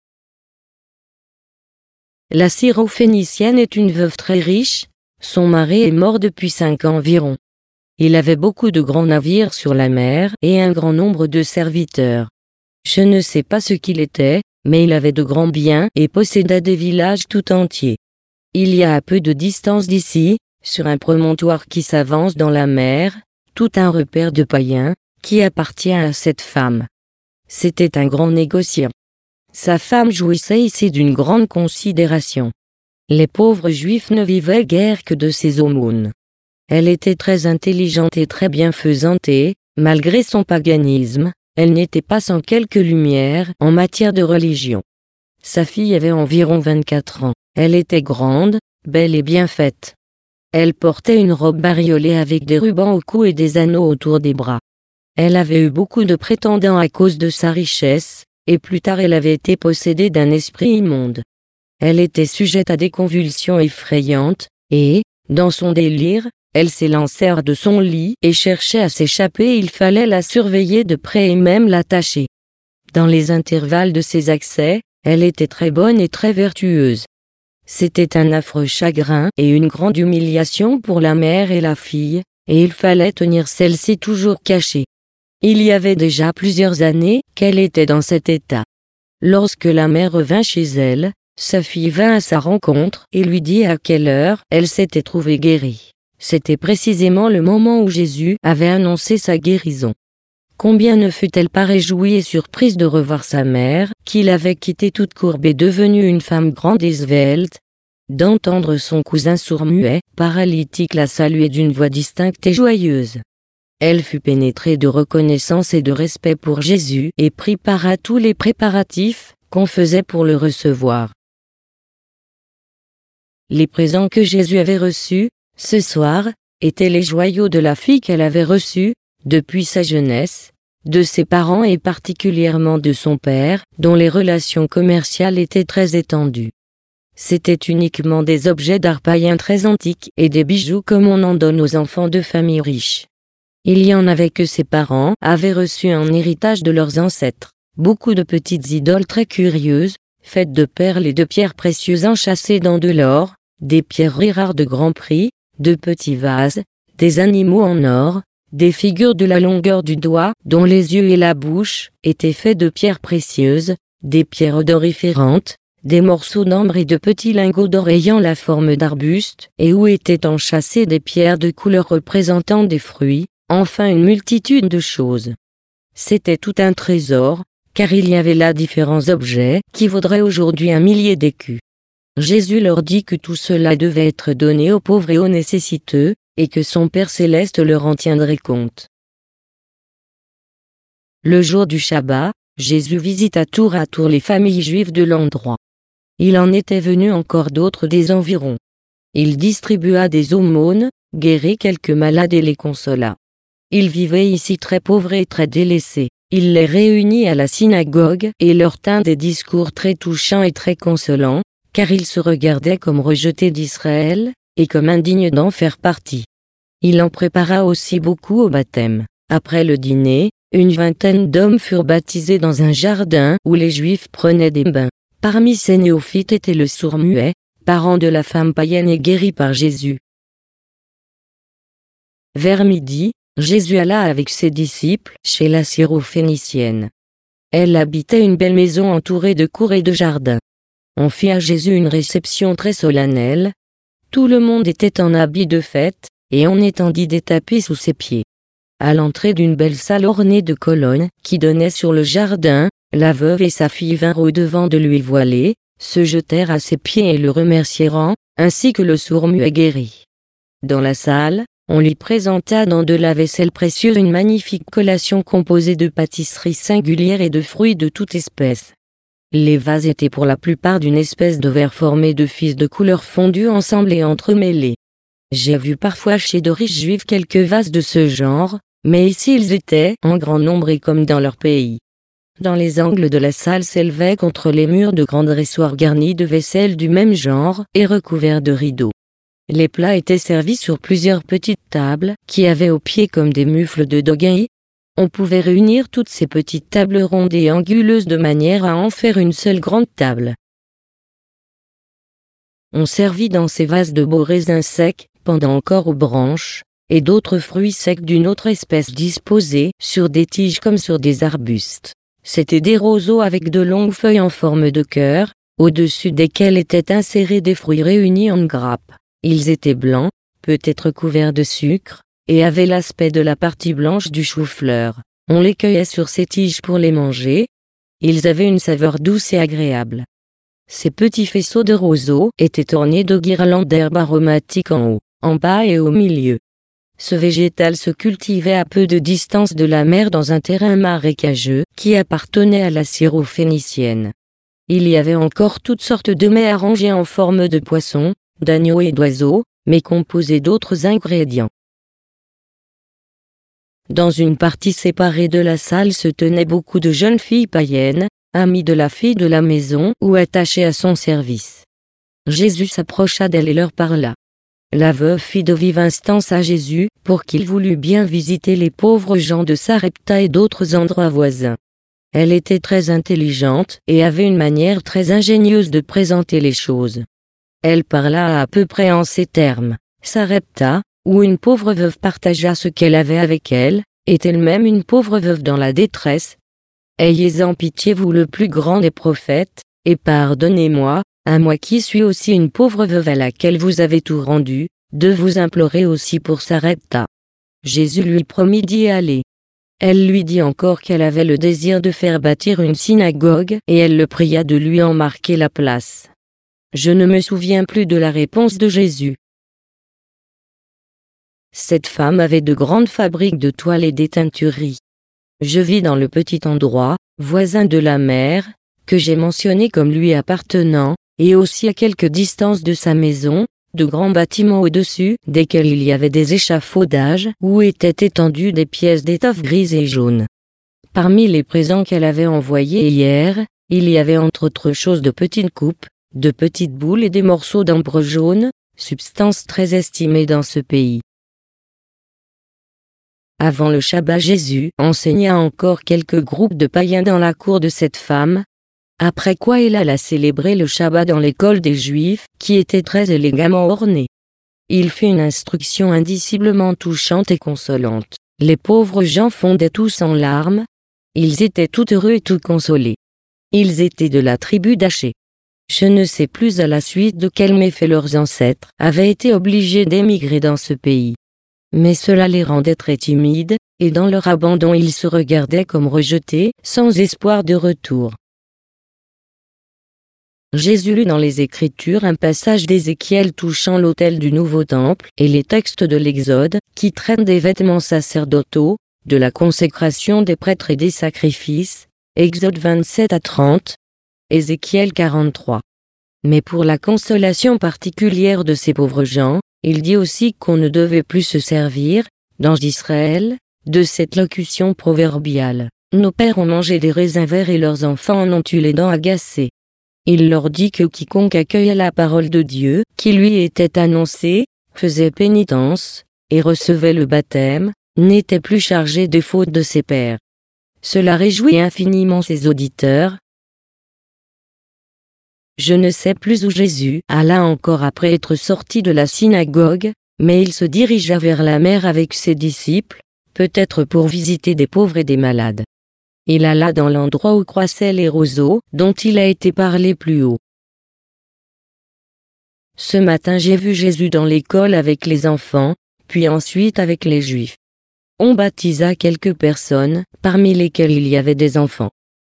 La Syrophénicienne est une veuve très riche, son mari est mort depuis 5 ans environ. Il avait beaucoup de grands navires sur la mer et un grand nombre de serviteurs. Je ne sais pas ce qu'il était, mais il avait de grands biens et possédait des villages tout entiers. Il y a à peu de distance d'ici, sur un promontoire qui s'avance dans la mer, tout un repère de païens, qui appartient à cette femme. C'était un grand négociant. Sa femme jouissait ici d'une grande considération. Les pauvres Juifs ne vivaient guère que de ses aumônes. Elle était très intelligente et très bienfaisante et, malgré son paganisme, elle n'était pas sans quelque lumière en matière de religion. Sa fille avait environ 24 ans. Elle était grande, belle et bien faite. Elle portait une robe bariolée avec des rubans au cou et des anneaux autour des bras. Elle avait eu beaucoup de prétendants à cause de sa richesse, et plus tard elle avait été possédée d'un esprit immonde. Elle était sujette à des convulsions effrayantes, et, dans son délire, elle s'élançait hors de son lit et cherchait à s'échapper. Il fallait la surveiller de près et même l'attacher. Dans les intervalles de ses accès, elle était très bonne et très vertueuse. C'était un affreux chagrin et une grande humiliation pour la mère et la fille, et il fallait tenir celle-ci toujours cachée. Il y avait déjà plusieurs années qu'elle était dans cet état. Lorsque la mère revint chez elle, sa fille vint à sa rencontre et lui dit à quelle heure elle s'était trouvée guérie. C'était précisément le moment où Jésus avait annoncé sa guérison. Combien ne fut-elle pas réjouie et surprise de revoir sa mère, qui l'avait quittée toute courbée devenue une femme grande et svelte, d'entendre son cousin sourd-muet, paralytique la saluer d'une voix distincte et joyeuse. Elle fut pénétrée de reconnaissance et de respect pour Jésus et prit part à tous les préparatifs qu'on faisait pour le recevoir. Les présents que Jésus avait reçus, ce soir, étaient les joyaux de la fille qu'elle avait reçue, depuis sa jeunesse, de ses parents et particulièrement de son père, dont les relations commerciales étaient très étendues. C'étaient uniquement des objets d'art païen très antiques et des bijoux comme on en donne aux enfants de familles riches. Il y en avait que ses parents avaient reçu en héritage de leurs ancêtres, beaucoup de petites idoles très curieuses, faites de perles et de pierres précieuses enchâssées dans de l'or, des pierreries rares de grand prix, de petits vases, des animaux en or, des figures de la longueur du doigt dont les yeux et la bouche étaient faits de pierres précieuses, des pierres odoriférantes, des morceaux d'ambre et de petits lingots d'or ayant la forme d'arbustes et où étaient enchâssées des pierres de couleur représentant des fruits, enfin une multitude de choses. C'était tout un trésor, car il y avait là différents objets qui vaudraient aujourd'hui 1 000 d'écus. Jésus leur dit que tout cela devait être donné aux pauvres et aux nécessiteux, et que son Père céleste leur en tiendrait compte. Le jour du Shabbat, Jésus visita tour à tour les familles juives de l'endroit. Il en était venu encore d'autres des environs. Il distribua des aumônes, guérit quelques malades et les consola. Ils vivaient ici très pauvres et très délaissés. Il les réunit à la synagogue et leur tint des discours très touchants et très consolants, car ils se regardaient comme rejetés d'Israël, et comme indignes d'en faire partie. Il en prépara aussi beaucoup au baptême. Après le dîner, une vingtaine d'hommes furent baptisés dans un jardin où les Juifs prenaient des bains. Parmi ces néophytes était le sourd-muet, parent de la femme païenne et guéri par Jésus. Vers midi, Jésus alla avec ses disciples chez la Syrophénicienne. Elle habitait une belle maison entourée de cours et de jardins. On fit à Jésus une réception très solennelle. Tout le monde était en habit de fête, et on étendit des tapis sous ses pieds. À l'entrée d'une belle salle ornée de colonnes qui donnait sur le jardin, la veuve et sa fille vinrent au-devant de lui voilée, se jetèrent à ses pieds et le remercièrent, ainsi que le sourd-muet guéri. Dans la salle, on lui présenta dans de la vaisselle précieuse une magnifique collation composée de pâtisseries singulières et de fruits de toute espèce. Les vases étaient pour la plupart d'une espèce de verre formé de fils de couleur fondue ensemble et entremêlés. J'ai vu parfois chez de riches juifs quelques vases de ce genre, mais ici ils étaient en grand nombre et comme dans leur pays. Dans les angles de la salle s'élevaient contre les murs de grands dressoirs garnis de vaisselle du même genre et recouverts de rideaux. Les plats étaient servis sur plusieurs petites tables qui avaient au pied comme des mufles de doguin. On pouvait réunir toutes ces petites tables rondes et anguleuses de manière à en faire une seule grande table. On servit dans ces vases de beaux raisins secs, pendant encore aux branches, et d'autres fruits secs d'une autre espèce disposés sur des tiges comme sur des arbustes. C'étaient des roseaux avec de longues feuilles en forme de cœur, au-dessus desquelles étaient insérés des fruits réunis en grappes. Ils étaient blancs, peut-être couverts de sucre, et avaient l'aspect de la partie blanche du chou-fleur. On les cueillait sur ces tiges pour les manger. Ils avaient une saveur douce et agréable. Ces petits faisceaux de roseaux étaient ornés de guirlandes d'herbes aromatiques en haut, en bas et au milieu. Ce végétal se cultivait à peu de distance de la mer dans un terrain marécageux qui appartenait à la Syrophénicienne. Il y avait encore toutes sortes de mets arrangés en forme de poissons, d'agneaux et d'oiseaux, mais composés d'autres ingrédients. Dans une partie séparée de la salle se tenaient beaucoup de jeunes filles païennes, amies de la fille de la maison ou attachées à son service. Jésus s'approcha d'elles et leur parla. La veuve fit de vive instance à Jésus pour qu'il voulût bien visiter les pauvres gens de Sarepta et d'autres endroits voisins. Elle était très intelligente et avait une manière très ingénieuse de présenter les choses. Elle parla à peu près en ces termes. Sarepta, où une pauvre veuve partagea ce qu'elle avait avec elle, est elle-même une pauvre veuve dans la détresse. Ayez-en pitié vous le plus grand des prophètes, et pardonnez-moi, à moi qui suis aussi une pauvre veuve à laquelle vous avez tout rendu, de vous implorer aussi pour Sarepta. Jésus lui promit d'y aller. Elle lui dit encore qu'elle avait le désir de faire bâtir une synagogue et elle le pria de lui en marquer la place. Je ne me souviens plus de la réponse de Jésus. Cette femme avait de grandes fabriques de toiles et d'éteintureries. Je vis dans le petit endroit, voisin de la mer, que j'ai mentionné comme lui appartenant, et aussi à quelque distance de sa maison, de grands bâtiments au-dessus, desquels il y avait des échafaudages, où étaient étendues des pièces d'étoffe grise et jaune. Parmi les présents qu'elle avait envoyés hier, il y avait entre autres choses de petites coupes, de petites boules et des morceaux d'ambre jaune, substance très estimée dans ce pays. Avant le Shabbat, Jésus enseigna encore quelques groupes de païens dans la cour de cette femme, après quoi il alla célébrer le Shabbat dans l'école des Juifs, qui était très élégamment ornée. Il fit une instruction indiciblement touchante et consolante. Les pauvres gens fondaient tous en larmes. Ils étaient tout heureux et tout consolés. Ils étaient de la tribu d'Aché. Je ne sais plus à la suite de quel méfait leurs ancêtres avaient été obligés d'émigrer dans ce pays. Mais cela les rendait très timides, et dans leur abandon ils se regardaient comme rejetés, sans espoir de retour. Jésus lut dans les Écritures un passage d'Ézéchiel touchant l'autel du nouveau temple et les textes de l'Exode, qui traitent des vêtements sacerdotaux, de la consécration des prêtres et des sacrifices, Exode 27 à 30, Ézéchiel 43. Mais pour la consolation particulière de ces pauvres gens, il dit aussi qu'on ne devait plus se servir, dans Israël, de cette locution proverbiale. Nos pères ont mangé des raisins verts et leurs enfants en ont eu les dents agacées. Il leur dit que quiconque accueillait la parole de Dieu, qui lui était annoncée, faisait pénitence, et recevait le baptême, n'était plus chargé des fautes de ses pères. Cela réjouit infiniment ses auditeurs. Je ne sais plus où Jésus alla encore après être sorti de la synagogue, mais il se dirigea vers la mer avec ses disciples, peut-être pour visiter des pauvres et des malades. Il alla dans l'endroit où croissaient les roseaux, dont il a été parlé plus haut. Ce matin j'ai vu Jésus dans l'école avec les enfants, puis ensuite avec les Juifs. On baptisa quelques personnes, parmi lesquelles il y avait des enfants.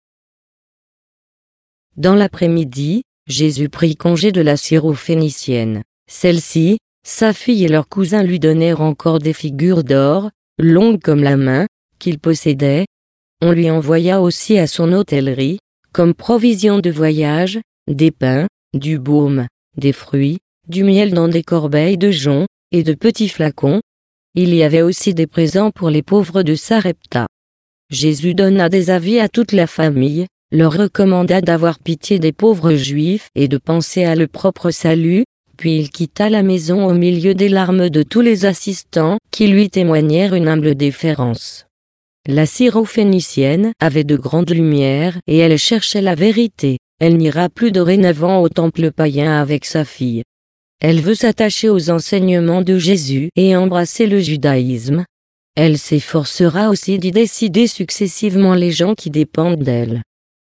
Dans l'après-midi, Jésus prit congé de la Syrophénicienne. Celle-ci, sa fille et leurs cousins lui donnèrent encore des figures d'or, longues comme la main, qu'ils possédaient. On lui envoya aussi à son hôtellerie, comme provision de voyage, des pains, du baume, des fruits, du miel dans des corbeilles de jonc, et de petits flacons. Il y avait aussi des présents pour les pauvres de Sarepta. Jésus donna des avis à toute la famille, leur recommanda d'avoir pitié des pauvres Juifs et de penser à leur propre salut, puis il quitta la maison au milieu des larmes de tous les assistants, qui lui témoignèrent une humble déférence. La Syrophénicienne avait de grandes lumières et elle cherchait la vérité. Elle n'ira plus dorénavant au temple païen avec sa fille. Elle veut s'attacher aux enseignements de Jésus et embrasser le judaïsme. Elle s'efforcera aussi d'y décider successivement les gens qui dépendent d'elle.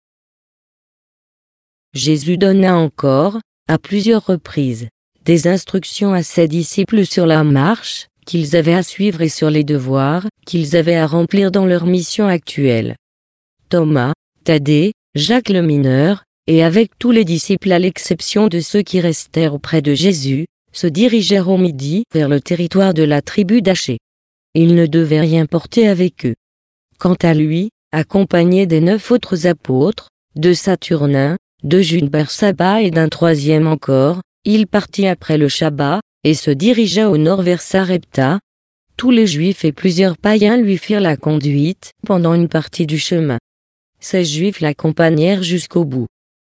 Jésus donna encore, à plusieurs reprises, des instructions à ses disciples sur la marche qu'ils avaient à suivre et sur les devoirs qu'ils avaient à remplir dans leur mission actuelle. Thomas, Thaddée, Jacques le mineur, et avec tous les disciples à l'exception de ceux qui restèrent auprès de Jésus, se dirigèrent au midi vers le territoire de la tribu d'Aché. Il ne devait rien porter avec eux. Quant à lui, accompagné des 9 autres apôtres, de Saturnin, de Jude Barsabba et d'un troisième encore, il partit après le Shabbat, et se dirigea au nord vers Sarepta. Tous les Juifs et plusieurs païens lui firent la conduite pendant une partie du chemin. Ces Juifs l'accompagnèrent jusqu'au bout.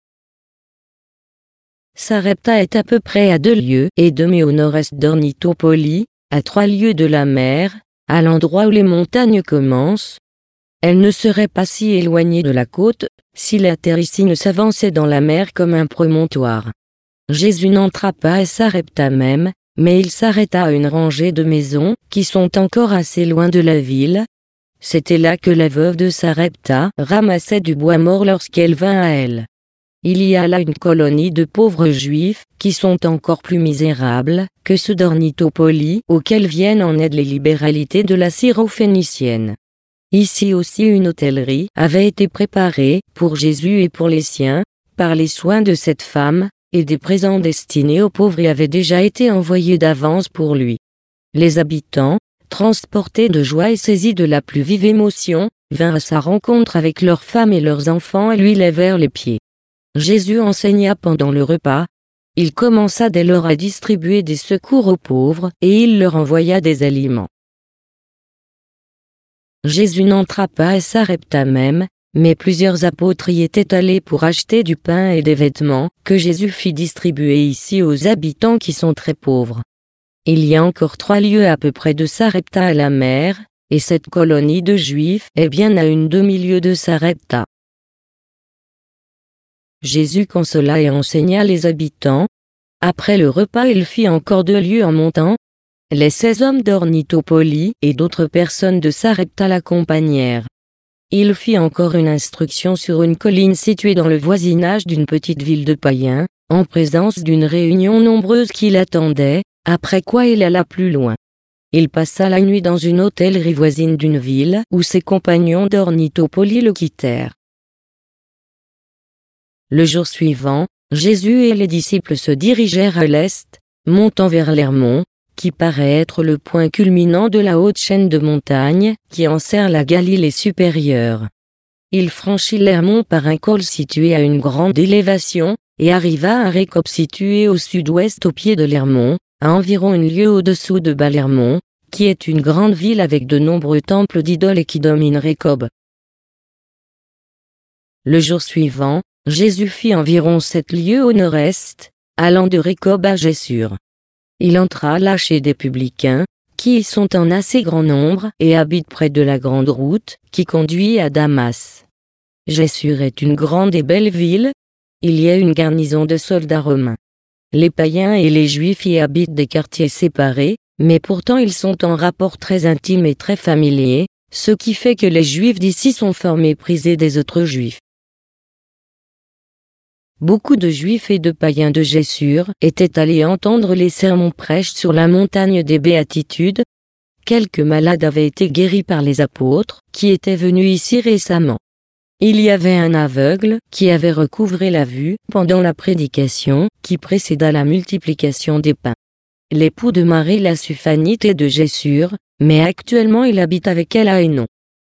Sarepta est à peu près à 2 lieues et demie au nord-est d'Ornithopoli, à 3 lieues de la mer, à l'endroit où les montagnes commencent. Elle ne serait pas si éloignée de la côte, si la terre ici ne s'avançait dans la mer comme un promontoire. Jésus n'entra pas à Sarepta même, mais il s'arrêta à une rangée de maisons qui sont encore assez loin de la ville. C'était là que la veuve de Sarepta ramassait du bois mort lorsqu'elle vint à elle. Il y a là une colonie de pauvres juifs qui sont encore plus misérables que ceux d'Ornithopoli auxquels viennent en aide les libéralités de la Syrophénicienne. Ici aussi une hôtellerie avait été préparée pour Jésus et pour les siens, par les soins de cette femme, et des présents destinés aux pauvres y avaient déjà été envoyés d'avance pour lui. Les habitants, transportés de joie et saisis de la plus vive émotion, vinrent à sa rencontre avec leurs femmes et leurs enfants et lui lèvèrent les pieds. Jésus enseigna pendant le repas. Il commença dès lors à distribuer des secours aux pauvres et il leur envoya des aliments. Jésus n'entra pas à Sarepta même, mais plusieurs apôtres y étaient allés pour acheter du pain et des vêtements que Jésus fit distribuer ici aux habitants qui sont très pauvres. Il y a encore 3 lieues à peu près de Sarepta à la mer, et cette colonie de Juifs est bien à une demi-lieue de Sarepta. Jésus consola et enseigna les habitants. Après le repas il fit encore 2 lieues en montant. Les 16 hommes d'Ornithopoli et d'autres personnes de Sarepta l'accompagnèrent. Il fit encore une instruction sur une colline située dans le voisinage d'une petite ville de païens, en présence d'une réunion nombreuse qui l'attendait, après quoi il alla plus loin. Il passa la nuit dans une hôtellerie voisine d'une ville où ses compagnons d'Ornithopoli le quittèrent. Le jour suivant, Jésus et les disciples se dirigèrent à l'est, montant vers l'Hermon, qui paraît être le point culminant de la haute chaîne de montagnes qui enserre la Galilée supérieure. Il franchit l'Hermon par un col situé à une grande élévation, et arriva à Récob situé au sud-ouest au pied de l'Hermon, à environ 1 lieue au-dessous de Bas-l'Hermon, qui est une grande ville avec de nombreux temples d'idoles et qui domine Récob. Le jour suivant, Jésus fit environ 7 lieues au nord-est, allant de Récob à Gessur. Il entra là chez des publicains, qui y sont en assez grand nombre et habitent près de la grande route qui conduit à Damas. Gessur est une grande et belle ville. Il y a une garnison de soldats romains. Les païens et les juifs y habitent des quartiers séparés, mais pourtant ils sont en rapport très intime et très familier, ce qui fait que les juifs d'ici sont fort méprisés des autres juifs. Beaucoup de juifs et de païens de Gessur étaient allés entendre les sermons prêches sur la montagne des béatitudes. Quelques malades avaient été guéris par les apôtres, qui étaient venus ici récemment. Il y avait un aveugle, qui avait recouvré la vue pendant la prédication, qui précéda la multiplication des pains. L'époux de Marie la Suphanite est de Gessur, mais actuellement il habite avec elle à Hénon.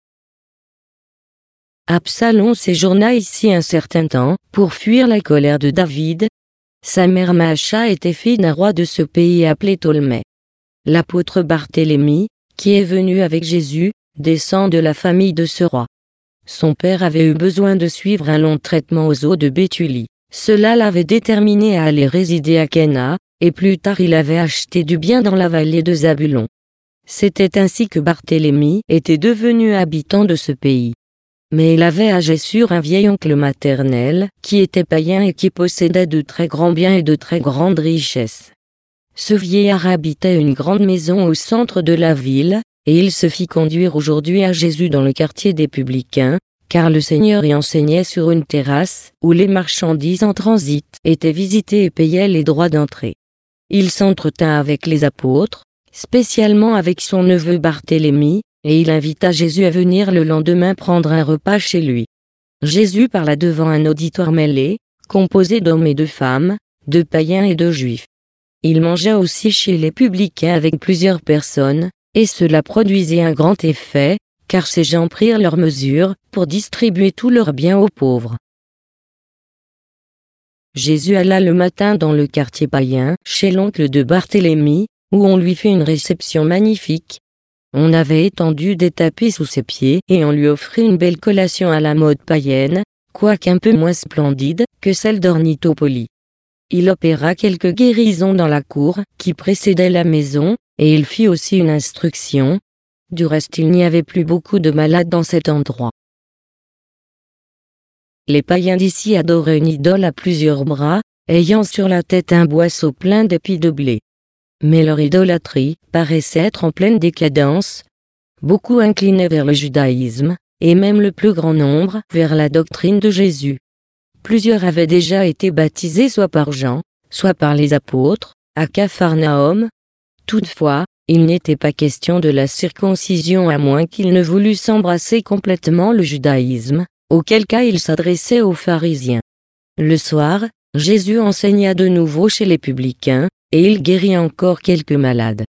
Absalom séjourna ici un certain temps, pour fuir la colère de David. Sa mère Maâcha était fille d'un roi de ce pays appelé Ptolémée. L'apôtre Barthélemy, qui est venu avec Jésus, descend de la famille de ce roi. Son père avait eu besoin de suivre un long traitement aux eaux de Béthulie. Cela l'avait déterminé à aller résider à Cana, et plus tard il avait acheté du bien dans la vallée de Zabulon. C'était ainsi que Barthélemy était devenu habitant de ce pays. Mais il avait à Gessur un vieil oncle maternel, qui était païen et qui possédait de très grands biens et de très grandes richesses. Ce vieillard habitait une grande maison au centre de la ville, et il se fit conduire aujourd'hui à Jésus dans le quartier des publicains, car le Seigneur y enseignait sur une terrasse, où les marchandises en transit étaient visitées et payaient les droits d'entrée. Il s'entretint avec les apôtres, spécialement avec son neveu Barthélemy, et il invita Jésus à venir le lendemain prendre un repas chez lui. Jésus parla devant un auditoire mêlé, composé d'hommes et de femmes, de païens et de juifs. Il mangea aussi chez les publicains avec plusieurs personnes, et cela produisit un grand effet, car ces gens prirent leurs mesures pour distribuer tous leurs biens aux pauvres. Jésus alla le matin dans le quartier païen, chez l'oncle de Barthélemy, où on lui fit une réception magnifique. On avait étendu des tapis sous ses pieds et on lui offrit une belle collation à la mode païenne, quoique un peu moins splendide que celle d'Ornithopoli. Il opéra quelques guérisons dans la cour qui précédait la maison, et il fit aussi une instruction. Du reste il n'y avait plus beaucoup de malades dans cet endroit. Les païens d'ici adoraient une idole à plusieurs bras, ayant sur la tête un boisseau plein d'épis de blé. Mais leur idolâtrie paraissait être en pleine décadence. Beaucoup inclinaient vers le judaïsme, et même le plus grand nombre vers la doctrine de Jésus. Plusieurs avaient déjà été baptisés soit par Jean, soit par les apôtres, à Capharnaüm. Toutefois, il n'était pas question de la circoncision à moins qu'ils ne voulussent embrasser complètement le judaïsme, auquel cas il s'adressait aux pharisiens. Le soir, Jésus enseigna de nouveau chez les publicains, et il guérit encore quelques malades.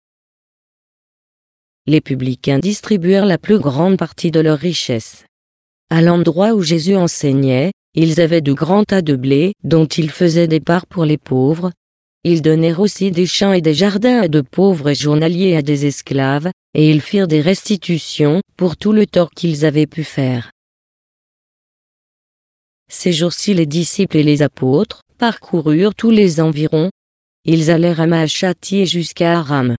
Les publicains distribuèrent la plus grande partie de leurs richesses. À l'endroit où Jésus enseignait, ils avaient de grands tas de blé dont ils faisaient des parts pour les pauvres. Ils donnèrent aussi des champs et des jardins à de pauvres et journaliers et à des esclaves, et ils firent des restitutions pour tout le tort qu'ils avaient pu faire. Ces jours-ci les disciples et les apôtres parcoururent tous les environs. Ils allèrent à Maachati et jusqu'à Aram.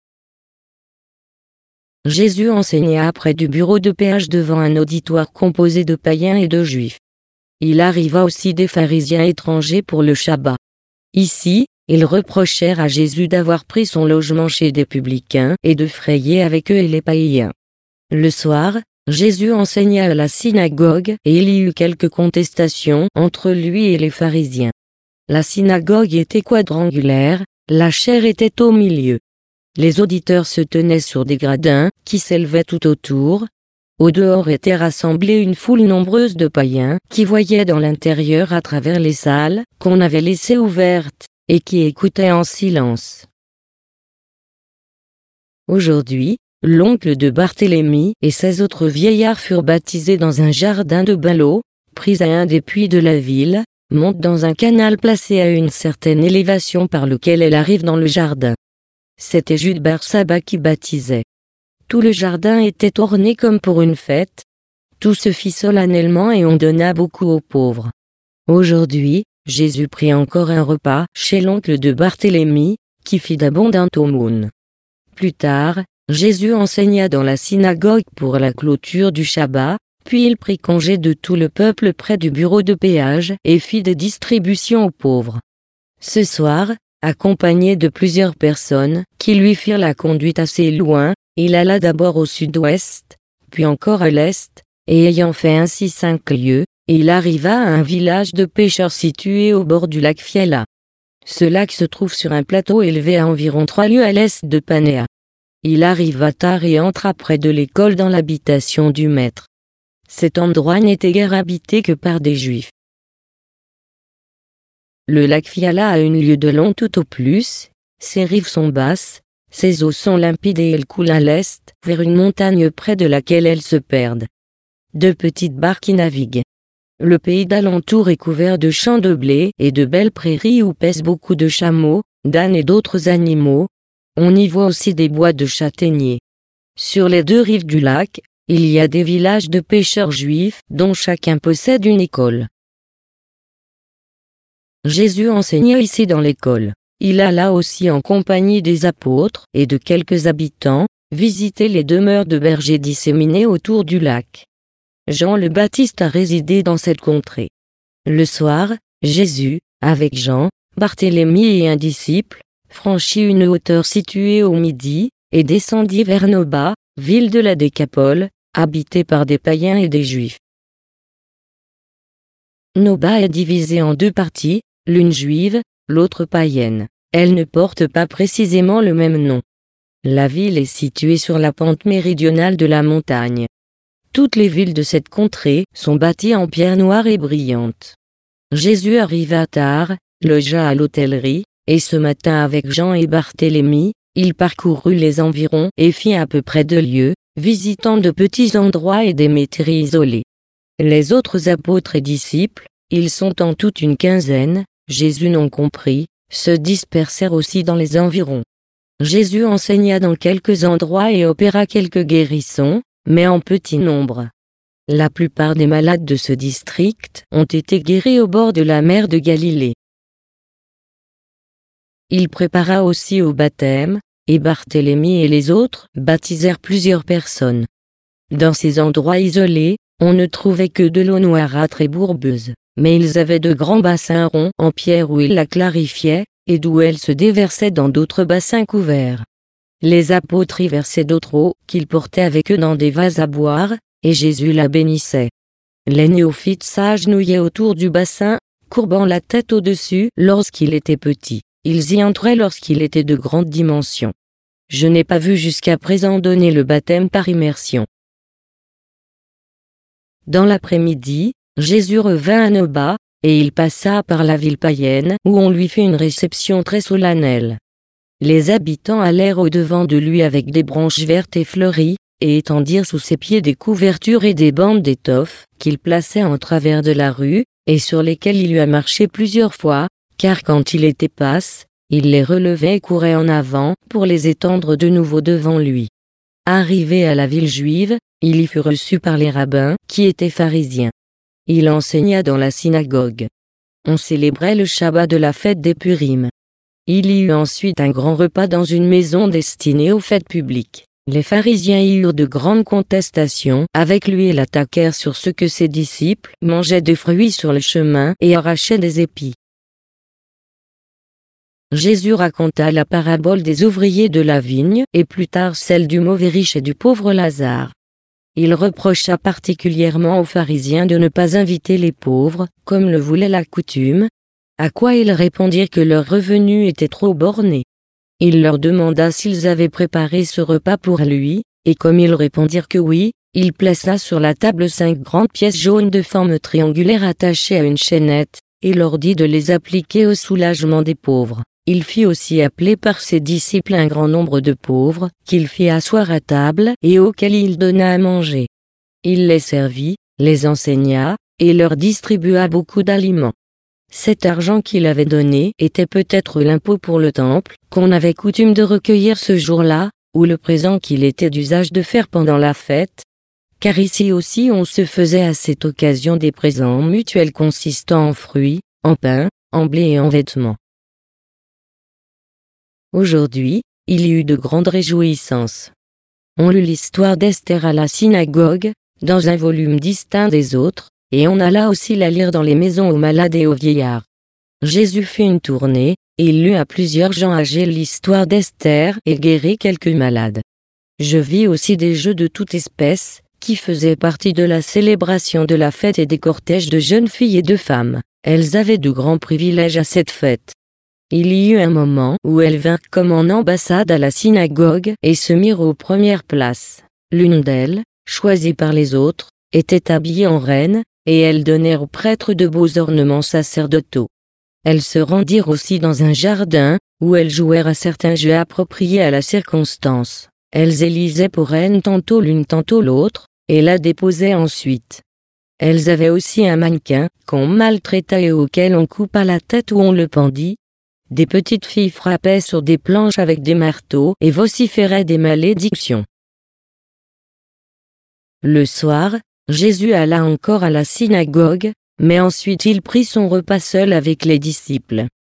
Jésus enseigna près du bureau de péage devant un auditoire composé de païens et de juifs. Il arriva aussi des pharisiens étrangers pour le Shabbat. Ici, ils reprochèrent à Jésus d'avoir pris son logement chez des publicains et de frayer avec eux et les païens. Le soir, Jésus enseigna à la synagogue et il y eut quelques contestations entre lui et les pharisiens. La synagogue était quadrangulaire, la chaire était au milieu. Les auditeurs se tenaient sur des gradins qui s'élevaient tout autour. Au dehors était rassemblée une foule nombreuse de païens qui voyaient dans l'intérieur à travers les salles qu'on avait laissées ouvertes et qui écoutaient en silence. Aujourd'hui, l'oncle de Barthélemy et 16 autres vieillards furent baptisés dans un jardin de Bain-l'eau, pris à un des puits de la ville, monte dans un canal placé à une certaine élévation par lequel elle arrive dans le jardin. C'était Jude Barsaba qui baptisait. Tout le jardin était orné comme pour une fête. Tout se fit solennellement et on donna beaucoup aux pauvres. Aujourd'hui, Jésus prit encore un repas chez l'oncle de Barthélemy, qui fit d'abondantes aumônes. Plus tard, Jésus enseigna dans la synagogue pour la clôture du Shabbat, puis il prit congé de tout le peuple près du bureau de péage et fit des distributions aux pauvres. Ce soir, accompagné de plusieurs personnes qui lui firent la conduite assez loin, il alla d'abord au sud-ouest, puis encore à l'est, et ayant fait ainsi 5 lieues, il arriva à un village de pêcheurs situé au bord du lac Fiela. Ce lac se trouve sur un plateau élevé à environ 3 lieues à l'est de Panéa. Il arriva tard et entra près de l'école dans l'habitation du maître. Cet endroit n'était guère habité que par des Juifs. Le lac Fiala a 1 lieue de long tout au plus, ses rives sont basses, ses eaux sont limpides et elles coulent à l'est, vers une montagne près de laquelle elles se perdent. 2 petites barques y naviguent. Le pays d'alentour est couvert de champs de blé et de belles prairies où paissent beaucoup de chameaux, d'ânes et d'autres animaux. On y voit aussi des bois de châtaigniers. Sur les 2 rives du lac, il y a des villages de pêcheurs juifs dont chacun possède une école. Jésus enseigna ici dans l'école. Il alla aussi en compagnie des apôtres et de quelques habitants, visiter les demeures de bergers disséminées autour du lac. Jean le Baptiste a résidé dans cette contrée. Le soir, Jésus, avec Jean, Barthélemy et un disciple, franchit une hauteur située au midi, et descendit vers Noba, ville de la Décapole, habitée par des païens et des Juifs. Noba est divisée en 2 parties, l'une juive, l'autre païenne. Elle ne porte pas précisément le même nom. La ville est située sur la pente méridionale de la montagne. Toutes les villes de cette contrée sont bâties en pierre noire et brillante. Jésus arriva tard, logea à l'hôtellerie, et ce matin avec Jean et Barthélemy, il parcourut les environs et fit à peu près 2 lieues, visitant de petits endroits et des métairies isolées. Les autres apôtres et disciples, ils sont en toute une quinzaine, Jésus non compris, se dispersèrent aussi dans les environs. Jésus enseigna dans quelques endroits et opéra quelques guérissons, mais en petit nombre. La plupart des malades de ce district ont été guéris au bord de la mer de Galilée. Il prépara aussi au baptême, et Barthélemy et les autres baptisèrent plusieurs personnes. Dans ces endroits isolés, on ne trouvait que de l'eau noirâtre et bourbeuse. mais ils avaient de grands bassins ronds en pierre où ils la clarifiaient, et d'où elle se déversait dans d'autres bassins couverts. Les apôtres y versaient d'autre eau, qu'ils portaient avec eux dans des vases à boire, et Jésus la bénissait. Les néophytes s'agenouillaient autour du bassin, courbant la tête au-dessus lorsqu'il était petit. Ils y entraient lorsqu'il était de grandes dimensions. Je n'ai pas vu jusqu'à présent donner le baptême par immersion. Dans l'après-midi, Jésus revint à Noba, et il passa par la ville païenne où on lui fit une réception très solennelle. Les habitants allèrent au-devant de lui avec des branches vertes et fleuries, et étendirent sous ses pieds des couvertures et des bandes d'étoffe qu'il plaçait en travers de la rue, et sur lesquelles il eut à marcher plusieurs fois, car quand il était passe, il les relevait et courait en avant pour les étendre de nouveau devant lui. Arrivé à la ville juive, il y fut reçu par les rabbins, qui étaient pharisiens. Il enseigna dans la synagogue. On célébrait le Shabbat de la fête des Purim. Il y eut ensuite un grand repas dans une maison destinée aux fêtes publiques. Les pharisiens y eurent de grandes contestations avec lui et l'attaquèrent sur ce que ses disciples mangeaient de fruits sur le chemin et arrachaient des épis. Jésus raconta la parabole des ouvriers de la vigne et plus tard celle du mauvais riche et du pauvre Lazare. Il reprocha particulièrement aux pharisiens de ne pas inviter les pauvres, comme le voulait la coutume, à quoi ils répondirent que leur revenu était trop borné. Il leur demanda s'ils avaient préparé ce repas pour lui, et comme ils répondirent que oui, il plaça sur la table 5 grandes pièces jaunes de forme triangulaire attachées à une chaînette, et leur dit de les appliquer au soulagement des pauvres. Il fit aussi appeler par ses disciples un grand nombre de pauvres, qu'il fit asseoir à table et auxquels il donna à manger. Il les servit, les enseigna, et leur distribua beaucoup d'aliments. Cet argent qu'il avait donné était peut-être l'impôt pour le temple, qu'on avait coutume de recueillir ce jour-là, ou le présent qu'il était d'usage de faire pendant la fête. Car ici aussi on se faisait à cette occasion des présents mutuels consistant en fruits, en pain, en blé et en vêtements. Aujourd'hui, il y eut de grandes réjouissances. On lut l'histoire d'Esther à la synagogue, dans un volume distinct des autres, et on alla aussi la lire dans les maisons aux malades et aux vieillards. Jésus fit une tournée, et il lut à plusieurs gens âgés l'histoire d'Esther et guérit quelques malades. Je vis aussi des jeux de toute espèce, qui faisaient partie de la célébration de la fête et des cortèges de jeunes filles et de femmes. Elles avaient de grands privilèges à cette fête. Il y eut un moment où elles vinrent comme en ambassade à la synagogue et se mirent aux premières places. L'une d'elles, choisie par les autres, était habillée en reine, et elles donnèrent aux prêtres de beaux ornements sacerdotaux. Elles se rendirent aussi dans un jardin, où elles jouèrent à certains jeux appropriés à la circonstance. Elles élisaient pour reine tantôt l'une tantôt l'autre, et la déposaient ensuite. Elles avaient aussi un mannequin, qu'on maltraita et auquel on coupa la tête ou on le pendit. Des petites filles frappaient sur des planches avec des marteaux et vociféraient des malédictions. Le soir, Jésus alla encore à la synagogue, mais ensuite il prit son repas seul avec les disciples.